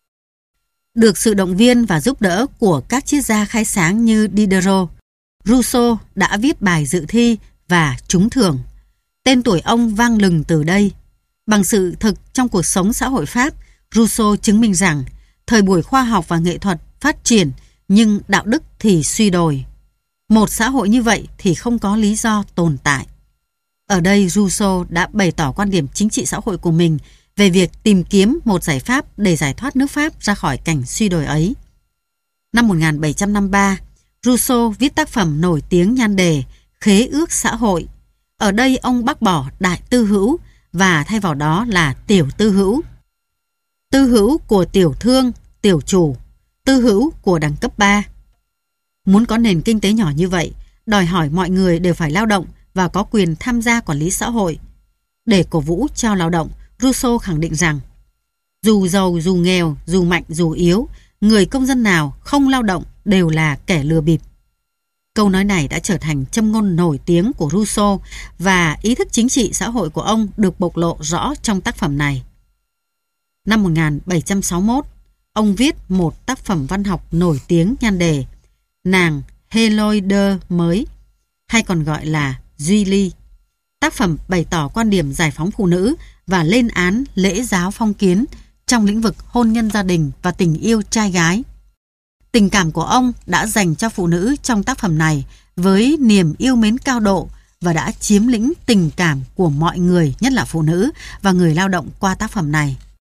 Được sự động viên và giúp đỡ của các triết gia khai sáng như Diderot, Rousseau đã viết bài dự thi và trúng thưởng. Tên tuổi ông vang lừng từ đây. Bằng sự thực trong cuộc sống xã hội Pháp, Rousseau chứng minh rằng thời buổi khoa học và nghệ thuật phát triển nhưng đạo đức thì suy đồi. Một xã hội như vậy thì không có lý do tồn tại. Ở đây Rousseau đã bày tỏ quan điểm chính trị xã hội của mình về việc tìm kiếm một giải pháp để giải thoát nước Pháp ra khỏi cảnh suy đồi ấy. Năm 1753, Rousseau viết tác phẩm nổi tiếng nhan đề Khế ước xã hội. Ở đây ông bác bỏ đại tư hữu và thay vào đó là tiểu tư hữu. Tư hữu của tiểu thương, tiểu chủ, tư hữu của đẳng cấp 3. Muốn có nền kinh tế nhỏ như vậy, đòi hỏi mọi người đều phải lao động và có quyền tham gia quản lý xã hội. Để cổ vũ cho lao động, Rousseau khẳng định rằng dù giàu, dù nghèo, dù mạnh, dù yếu, người công dân nào không lao động đều là kẻ lừa bịp. Câu nói này đã trở thành châm ngôn nổi tiếng của Rousseau và ý thức chính trị xã hội của ông được bộc lộ rõ trong tác phẩm này. Năm 1761, ông viết một tác phẩm văn học nổi tiếng nhan đề Nàng Héloïse mới, hay còn gọi là Julie. Tác phẩm bày tỏ quan điểm giải phóng phụ nữ và lên án lễ giáo phong kiến trong lĩnh vực hôn nhân gia đình và tình yêu trai gái. Tình cảm của ông đã dành cho phụ nữ trong tác phẩm này với niềm yêu mến cao độ và đã chiếm lĩnh tình cảm của mọi người, nhất là phụ nữ và người lao động qua tác phẩm này.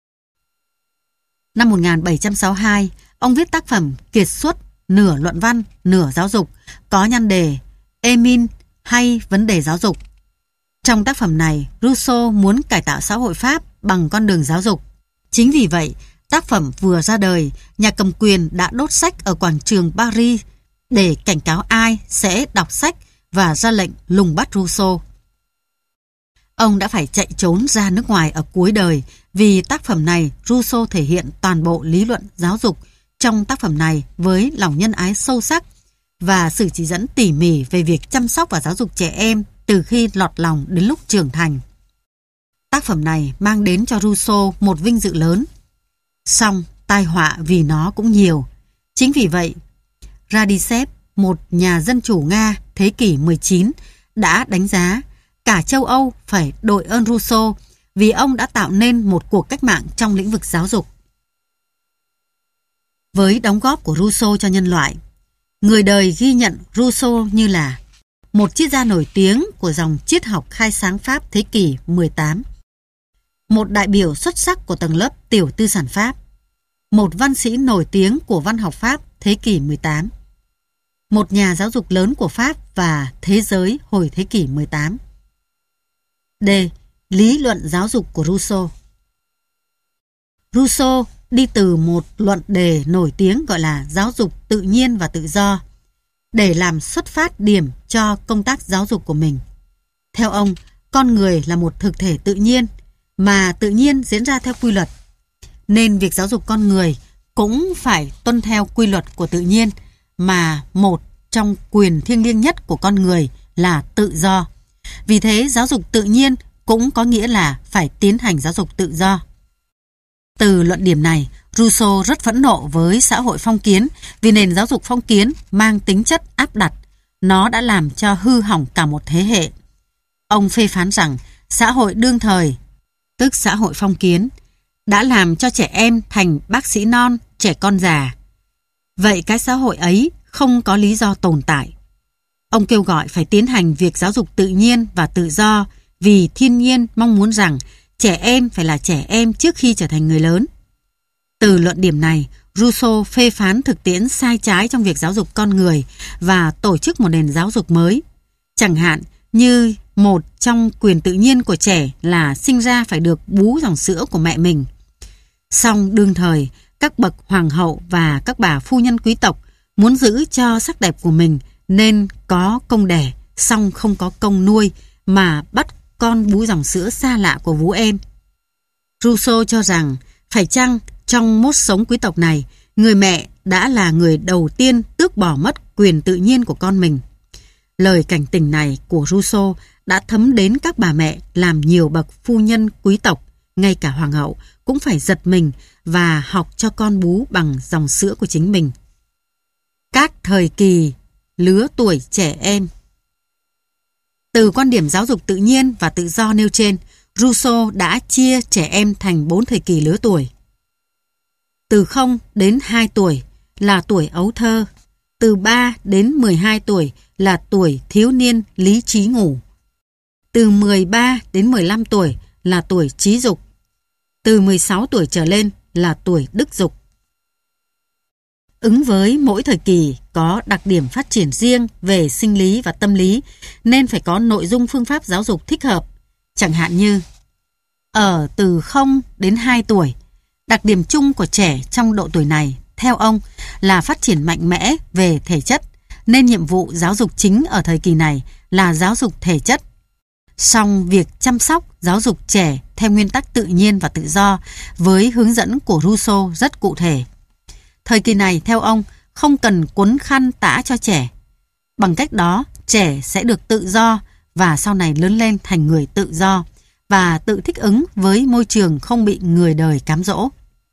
Năm 1762, ông viết tác phẩm kiệt xuất nửa luận văn, nửa giáo dục, có nhan đề Emile hay vấn đề giáo dục. Trong tác phẩm này, Rousseau muốn cải tạo xã hội Pháp bằng con đường giáo dục. Chính vì vậy, tác phẩm vừa ra đời, nhà cầm quyền đã đốt sách ở quảng trường Paris để cảnh cáo ai sẽ đọc sách và ra lệnh lùng bắt Rousseau. Ông đã phải chạy trốn ra nước ngoài ở cuối đời vì tác phẩm này Rousseau thể hiện toàn bộ lý luận giáo dục trong tác phẩm này với lòng nhân ái sâu sắc và sự chỉ dẫn tỉ mỉ về việc chăm sóc và giáo dục trẻ em từ khi lọt lòng đến lúc trưởng thành. Tác phẩm này mang đến cho Rousseau một vinh dự lớn, song tai họa vì nó cũng nhiều. Chính vì vậy, Radishev, một nhà dân chủ Nga thế kỷ 19, đã đánh giá cả châu Âu phải đội ơn Rousseau vì ông đã tạo nên một cuộc cách mạng trong lĩnh vực giáo dục. Với đóng góp của Rousseau cho nhân loại, người đời ghi nhận Rousseau như là một triết gia nổi tiếng của dòng triết học khai sáng Pháp thế kỷ 18, một đại biểu xuất sắc của tầng lớp tiểu tư sản Pháp, một văn sĩ nổi tiếng của văn học Pháp thế kỷ 18, một nhà giáo dục lớn của Pháp và thế giới hồi thế kỷ 18. D. Lý luận giáo dục của Rousseau. Rousseau đi từ một luận đề nổi tiếng gọi là giáo dục tự nhiên và tự do để làm xuất phát điểm cho công tác giáo dục của mình. Theo ông, con người là một thực thể tự nhiên mà tự nhiên diễn ra theo quy luật, nên việc giáo dục con người cũng phải tuân theo quy luật của tự nhiên, mà một trong quyền thiêng liêng nhất của con người là tự do. Vì thế, giáo dục tự nhiên cũng có nghĩa là phải tiến hành giáo dục tự do. Từ luận điểm này, Rousseau rất phẫn nộ với xã hội phong kiến vì nền giáo dục phong kiến mang tính chất áp đặt. Nó đã làm cho hư hỏng cả một thế hệ. Ông phê phán rằng xã hội đương thời, tức xã hội phong kiến, đã làm cho trẻ em thành bác sĩ non, trẻ con già. Vậy cái xã hội ấy không có lý do tồn tại. Ông kêu gọi phải tiến hành việc giáo dục tự nhiên và tự do vì thiên nhiên mong muốn rằng trẻ em phải là trẻ em trước khi trở thành người lớn. Từ luận điểm này, Rousseau phê phán thực tiễn sai trái trong việc giáo dục con người và tổ chức một nền giáo dục mới. Chẳng hạn như một trong quyền tự nhiên của trẻ là sinh ra phải được bú dòng sữa của mẹ mình. Song đương thời, các bậc hoàng hậu và các bà phu nhân quý tộc muốn giữ cho sắc đẹp của mình nên có công đẻ, song không có công nuôi mà bắt con bú dòng sữa xa lạ của vú em. Rousseau cho rằng phải chăng trong mốt sống quý tộc này, người mẹ đã là người đầu tiên tước bỏ mất quyền tự nhiên của con mình. Lời cảnh tỉnh này của Rousseau đã thấm đến các bà mẹ làm nhiều bậc phu nhân quý tộc, ngay cả hoàng hậu cũng phải giật mình và học cho con bú bằng dòng sữa của chính mình. Các thời kỳ lứa tuổi trẻ em. Từ quan điểm giáo dục tự nhiên và tự do nêu trên, Rousseau đã chia trẻ em thành 4 thời kỳ lứa tuổi. Từ 0 đến 2 tuổi là tuổi ấu thơ, từ 3 đến 12 tuổi là tuổi thiếu niên lý trí ngủ, từ 13 đến 15 tuổi là tuổi trí dục, từ 16 tuổi trở lên là tuổi đức dục. Ứng với mỗi thời kỳ có đặc điểm phát triển riêng về sinh lý và tâm lý nên phải có nội dung phương pháp giáo dục thích hợp. Chẳng hạn như ở từ 0 đến 2 tuổi, đặc điểm chung của trẻ trong độ tuổi này, theo ông, là phát triển mạnh mẽ về thể chất, nên nhiệm vụ giáo dục chính ở thời kỳ này là giáo dục thể chất. Song việc chăm sóc, giáo dục trẻ theo nguyên tắc tự nhiên và tự do với hướng dẫn của Rousseau rất cụ thể. Thời kỳ này, theo ông, không cần quấn khăn tã cho trẻ. Bằng cách đó, trẻ sẽ được tự do và sau này lớn lên thành người tự do và tự thích ứng với môi trường không bị người đời cám dỗ.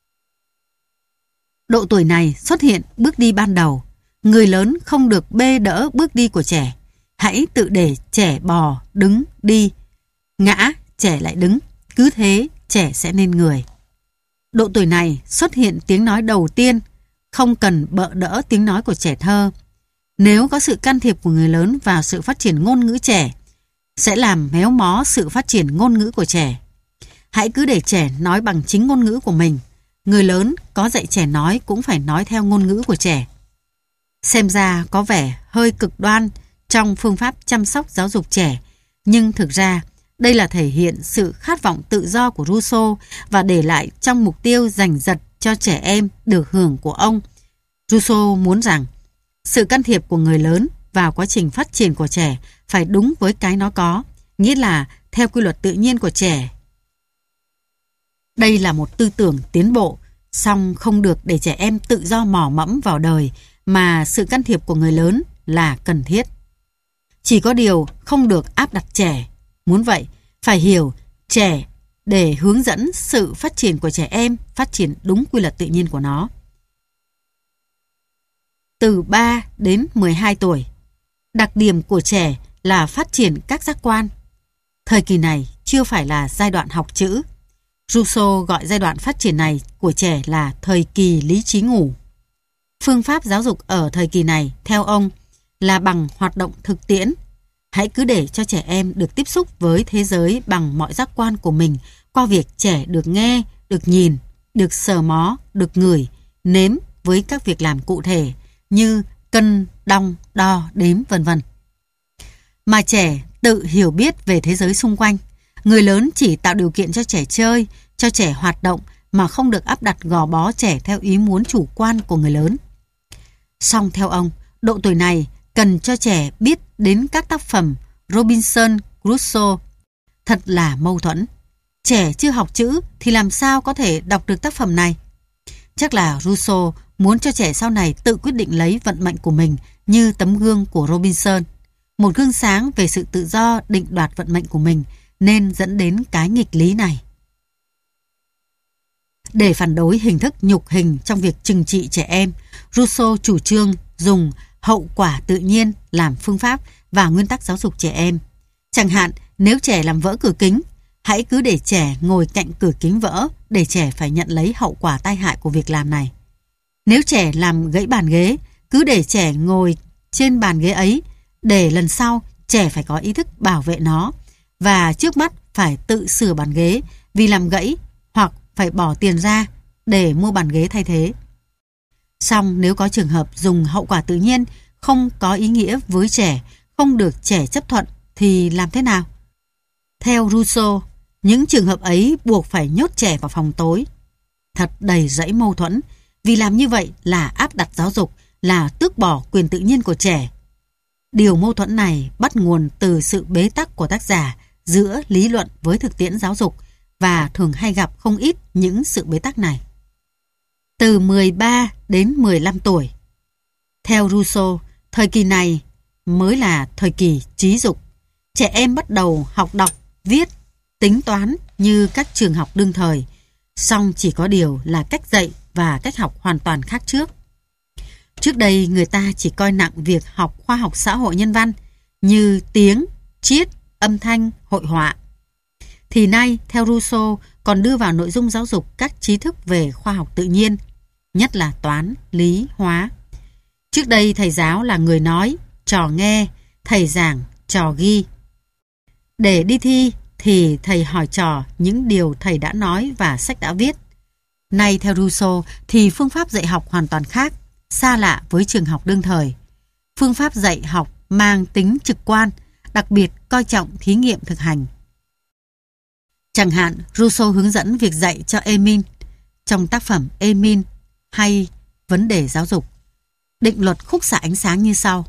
Độ tuổi này xuất hiện bước đi ban đầu. Người lớn không được bê đỡ bước đi của trẻ. Hãy tự để trẻ bò, đứng, đi. Ngã, trẻ lại đứng. Cứ thế, trẻ sẽ nên người. Độ tuổi này xuất hiện tiếng nói đầu tiên, không cần bợ đỡ tiếng nói của trẻ thơ. Nếu có sự can thiệp của người lớn vào sự phát triển ngôn ngữ trẻ, sẽ làm méo mó sự phát triển ngôn ngữ của trẻ. Hãy cứ để trẻ nói bằng chính ngôn ngữ của mình. Người lớn có dạy trẻ nói cũng phải nói theo ngôn ngữ của trẻ. Xem ra có vẻ hơi cực đoan trong phương pháp chăm sóc giáo dục trẻ, nhưng thực ra Đây là thể hiện sự khát vọng tự do của Rousseau và để lại trong mục tiêu giành giật cho trẻ em được hưởng của ông. Rousseau muốn rằng sự can thiệp của người lớn vào quá trình phát triển của trẻ phải đúng với cái nó có, nghĩa là theo quy luật tự nhiên của trẻ. Đây là một tư tưởng tiến bộ, song không được để trẻ em tự do mò mẫm vào đời, mà sự can thiệp của người lớn là cần thiết. Chỉ có điều không được áp đặt trẻ. Muốn vậy, phải hiểu trẻ để hướng dẫn sự phát triển của trẻ em phát triển đúng quy luật tự nhiên của nó. Từ 3 đến 12 tuổi, đặc điểm của trẻ là phát triển các giác quan. Thời kỳ này chưa phải là giai đoạn học chữ. Rousseau gọi giai đoạn phát triển này của trẻ là thời kỳ lý trí ngủ. Phương pháp giáo dục ở thời kỳ này, theo ông, là bằng hoạt động thực tiễn. Hãy cứ để cho trẻ em được tiếp xúc với thế giới bằng mọi giác quan của mình qua việc trẻ được nghe, được nhìn, được sờ mó, được ngửi, nếm với các việc làm cụ thể như cân, đong, đo, đếm, vân vân. Mà trẻ tự hiểu biết về thế giới xung quanh. Người lớn chỉ tạo điều kiện cho trẻ chơi, cho trẻ hoạt động mà không được áp đặt gò bó trẻ theo ý muốn chủ quan của người lớn. Song theo ông, độ tuổi này cần cho trẻ biết đến các tác phẩm Robinson Crusoe. Thật là mâu thuẫn. Trẻ chưa học chữ thì làm sao có thể đọc được tác phẩm này? Chắc là Rousseau muốn cho trẻ sau này tự quyết định lấy vận mệnh của mình như tấm gương của Robinson. Một gương sáng về sự tự do định đoạt vận mệnh của mình nên dẫn đến cái nghịch lý này. Để phản đối hình thức nhục hình trong việc trừng trị trẻ em, Rousseau chủ trương dùng hậu quả tự nhiên làm phương pháp và nguyên tắc giáo dục trẻ em. Chẳng hạn, nếu trẻ làm vỡ cửa kính, hãy cứ để trẻ ngồi cạnh cửa kính vỡ để trẻ phải nhận lấy hậu quả tai hại của việc làm này. Nếu trẻ làm gãy bàn ghế, cứ để trẻ ngồi trên bàn ghế ấy, để lần sau trẻ phải có ý thức bảo vệ nó và trước mắt phải tự sửa bàn ghế vì làm gãy hoặc phải bỏ tiền ra để mua bàn ghế thay thế. Song nếu có trường hợp dùng hậu quả tự nhiên không có ý nghĩa với trẻ, không được trẻ chấp thuận thì làm thế nào? Theo Rousseau, những trường hợp ấy buộc phải nhốt trẻ vào phòng tối. Thật đầy rẫy mâu thuẫn, vì làm như vậy là áp đặt giáo dục, là tước bỏ quyền tự nhiên của trẻ. Điều mâu thuẫn này bắt nguồn từ sự bế tắc của tác giả giữa lý luận với thực tiễn giáo dục và thường hay gặp không ít những sự bế tắc này. Từ 13 đến 15 tuổi. Theo Rousseau, thời kỳ này mới là thời kỳ trí dục. Trẻ em bắt đầu học đọc, viết, tính toán như các trường học đương thời, song chỉ có điều là cách dạy và cách học hoàn toàn khác trước. Trước đây người ta chỉ coi nặng việc học khoa học xã hội nhân văn như tiếng, triết, âm thanh, hội họa. Thì nay, theo Rousseau, còn đưa vào nội dung giáo dục các trí thức về khoa học tự nhiên, nhất là toán, lý, hóa. Trước đây thầy giáo là người nói, trò nghe, thầy giảng, trò ghi. Để đi thi thì thầy hỏi trò những điều thầy đã nói và sách đã viết. Nay theo Rousseau thì phương pháp dạy học hoàn toàn khác, xa lạ với trường học đương thời. Phương pháp dạy học mang tính trực quan, đặc biệt coi trọng thí nghiệm thực hành. Chẳng hạn, Rousseau hướng dẫn việc dạy cho Emile trong tác phẩm Emile hay vấn đề giáo dục. Định luật khúc xạ ánh sáng như sau.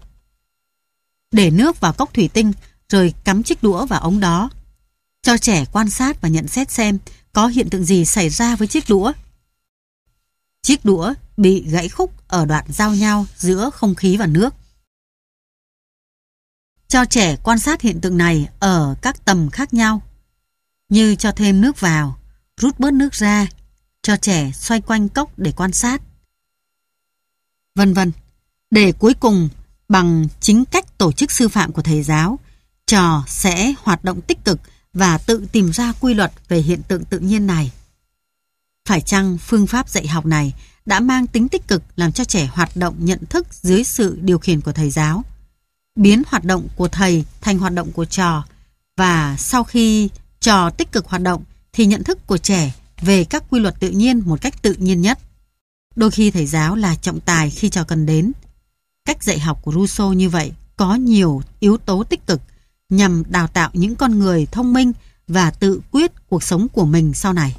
Để nước vào cốc thủy tinh rồi cắm chiếc đũa vào ống đó. Cho trẻ quan sát và nhận xét xem có hiện tượng gì xảy ra với chiếc đũa. Chiếc đũa bị gãy khúc ở đoạn giao nhau giữa không khí và nước. Cho trẻ quan sát hiện tượng này ở các tầm khác nhau, như cho thêm nước vào, rút bớt nước ra, cho trẻ xoay quanh cốc để quan sát, vân vân. Để cuối cùng, bằng chính cách tổ chức sư phạm của thầy giáo, trò sẽ hoạt động tích cực và tự tìm ra quy luật về hiện tượng tự nhiên này. Phải chăng phương pháp dạy học này đã mang tính tích cực làm cho trẻ hoạt động nhận thức dưới sự điều khiển của thầy giáo, biến hoạt động của thầy thành hoạt động của trò, và sau khi trò tích cực hoạt động thì nhận thức của trẻ về các quy luật tự nhiên một cách tự nhiên nhất. Đôi khi thầy giáo là trọng tài khi trò cần đến. Cách dạy học của Rousseau như vậy có nhiều yếu tố tích cực, nhằm đào tạo những con người thông minh và tự quyết cuộc sống của mình sau này.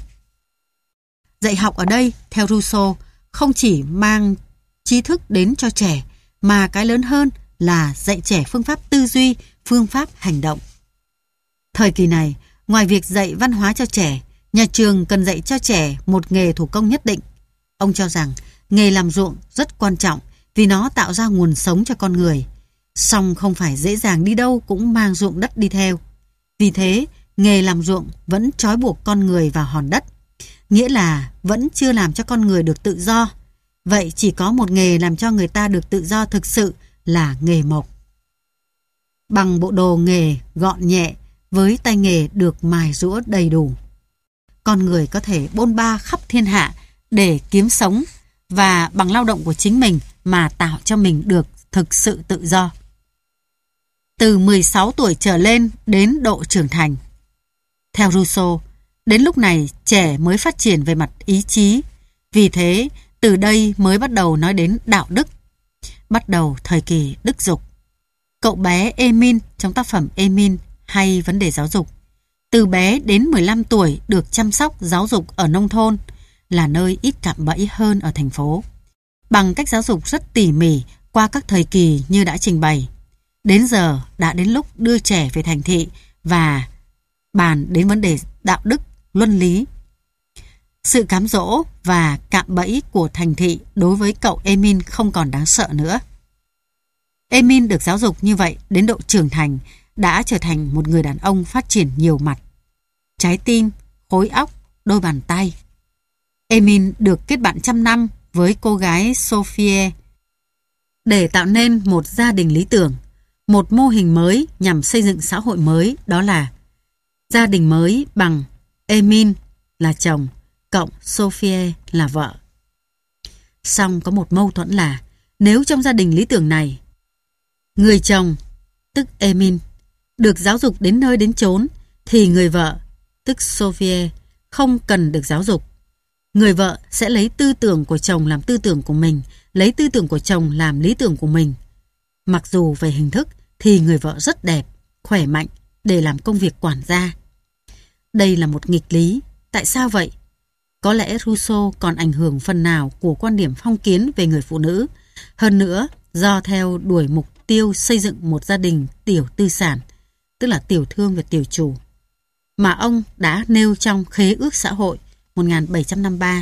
Dạy học ở đây, theo Rousseau, không chỉ mang tri thức đến cho trẻ, mà cái lớn hơn là dạy trẻ phương pháp tư duy, phương pháp hành động. Thời kỳ này, ngoài việc dạy văn hóa cho trẻ, nhà trường cần dạy cho trẻ một nghề thủ công nhất định. Ông cho rằng nghề làm ruộng rất quan trọng vì nó tạo ra nguồn sống cho con người. Song không phải dễ dàng đi đâu cũng mang ruộng đất đi theo. Vì thế, nghề làm ruộng vẫn trói buộc con người vào hòn đất, nghĩa là vẫn chưa làm cho con người được tự do. Vậy chỉ có một nghề làm cho người ta được tự do thực sự là nghề mộc. Bằng bộ đồ nghề gọn nhẹ, với tay nghề được mài rũa đầy đủ, con người có thể bôn ba khắp thiên hạ để kiếm sống và bằng lao động của chính mình mà tạo cho mình được thực sự tự do. Từ 16 tuổi trở lên đến độ trưởng thành. Theo Rousseau, đến lúc này trẻ mới phát triển về mặt ý chí. Vì thế, từ đây mới bắt đầu nói đến đạo đức. Bắt đầu thời kỳ đức dục. Cậu bé Emile trong tác phẩm Emile hay vấn đề giáo dục. Từ bé đến 15 tuổi được chăm sóc giáo dục ở nông thôn, là nơi ít cạm bẫy hơn ở thành phố. Bằng cách giáo dục rất tỉ mỉ qua các thời kỳ như đã trình bày. Đến giờ đã đến lúc đưa trẻ về thành thị và bàn đến vấn đề đạo đức, luân lý. Sự cám dỗ và cạm bẫy của thành thị đối với cậu Emile không còn đáng sợ nữa. Emile được giáo dục như vậy đến độ trưởng thành đã trở thành một người đàn ông phát triển nhiều mặt. Trái tim, khối óc, đôi bàn tay. Emile được kết bạn trăm năm với cô gái Sophie để tạo nên một gia đình lý tưởng, một mô hình mới nhằm xây dựng xã hội mới, đó là gia đình mới bằng Emile là chồng, cộng Sophie là vợ. Song có một mâu thuẫn là nếu trong gia đình lý tưởng này, người chồng, tức Emile, được giáo dục đến nơi đến chốn, thì người vợ, tức Sophie, không cần được giáo dục. Người vợ sẽ lấy tư tưởng của chồng làm tư tưởng của mình, lấy tư tưởng của chồng làm lý tưởng của mình. Mặc dù về hình thức thì người vợ rất đẹp, khỏe mạnh để làm công việc quản gia. Đây là một nghịch lý. Tại sao vậy? Có lẽ Rousseau còn ảnh hưởng phần nào của quan điểm phong kiến về người phụ nữ. Hơn nữa, do theo đuổi mục tiêu xây dựng một gia đình tiểu tư sản, tức là tiểu thương và tiểu chủ, mà ông đã nêu trong Khế ước xã hội 1753.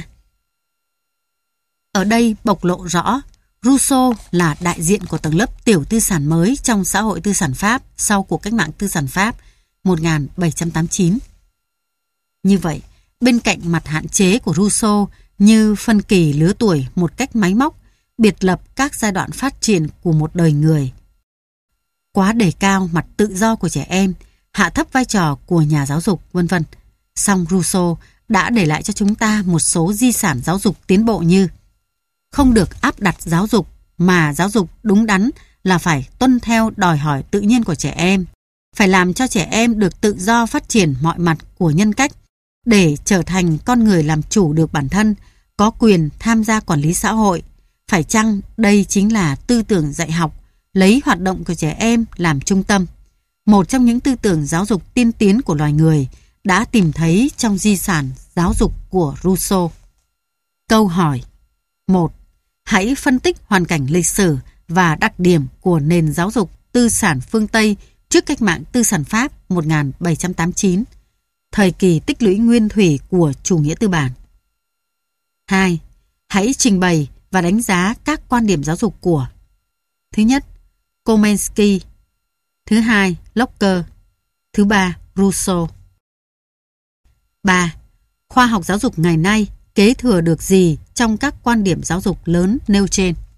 Ở đây bộc lộ rõ Rousseau là đại diện của tầng lớp tiểu tư sản mới trong xã hội tư sản Pháp sau cuộc cách mạng tư sản Pháp 1789. Như vậy, bên cạnh mặt hạn chế của Rousseau như phân kỳ lứa tuổi một cách máy móc, biệt lập các giai đoạn phát triển của một đời người, quá đề cao mặt tự do của trẻ em, hạ thấp vai trò của nhà giáo dục, vân vân. Song Rousseau đã để lại cho chúng ta một số di sản giáo dục tiến bộ như: không được áp đặt giáo dục, mà giáo dục đúng đắn là phải tuân theo đòi hỏi tự nhiên của trẻ em, phải làm cho trẻ em được tự do phát triển mọi mặt của nhân cách để trở thành con người làm chủ được bản thân, có quyền tham gia quản lý xã hội. Phải chăng đây chính là tư tưởng dạy học, lấy hoạt động của trẻ em làm trung tâm, một trong những tư tưởng giáo dục tiên tiến của loài người đã tìm thấy trong di sản giáo dục của Rousseau? Câu hỏi 1. Hãy phân tích hoàn cảnh lịch sử và đặc điểm của nền giáo dục tư sản phương Tây trước cách mạng tư sản Pháp 1789, thời kỳ tích lũy nguyên thủy của chủ nghĩa tư bản. 2. Hãy trình bày và đánh giá các quan điểm giáo dục của: thứ nhất, Komensky; thứ hai, Locke; thứ ba, Rousseau. 3. Khoa học giáo dục ngày nay kế thừa được gì trong các quan điểm giáo dục lớn nêu trên?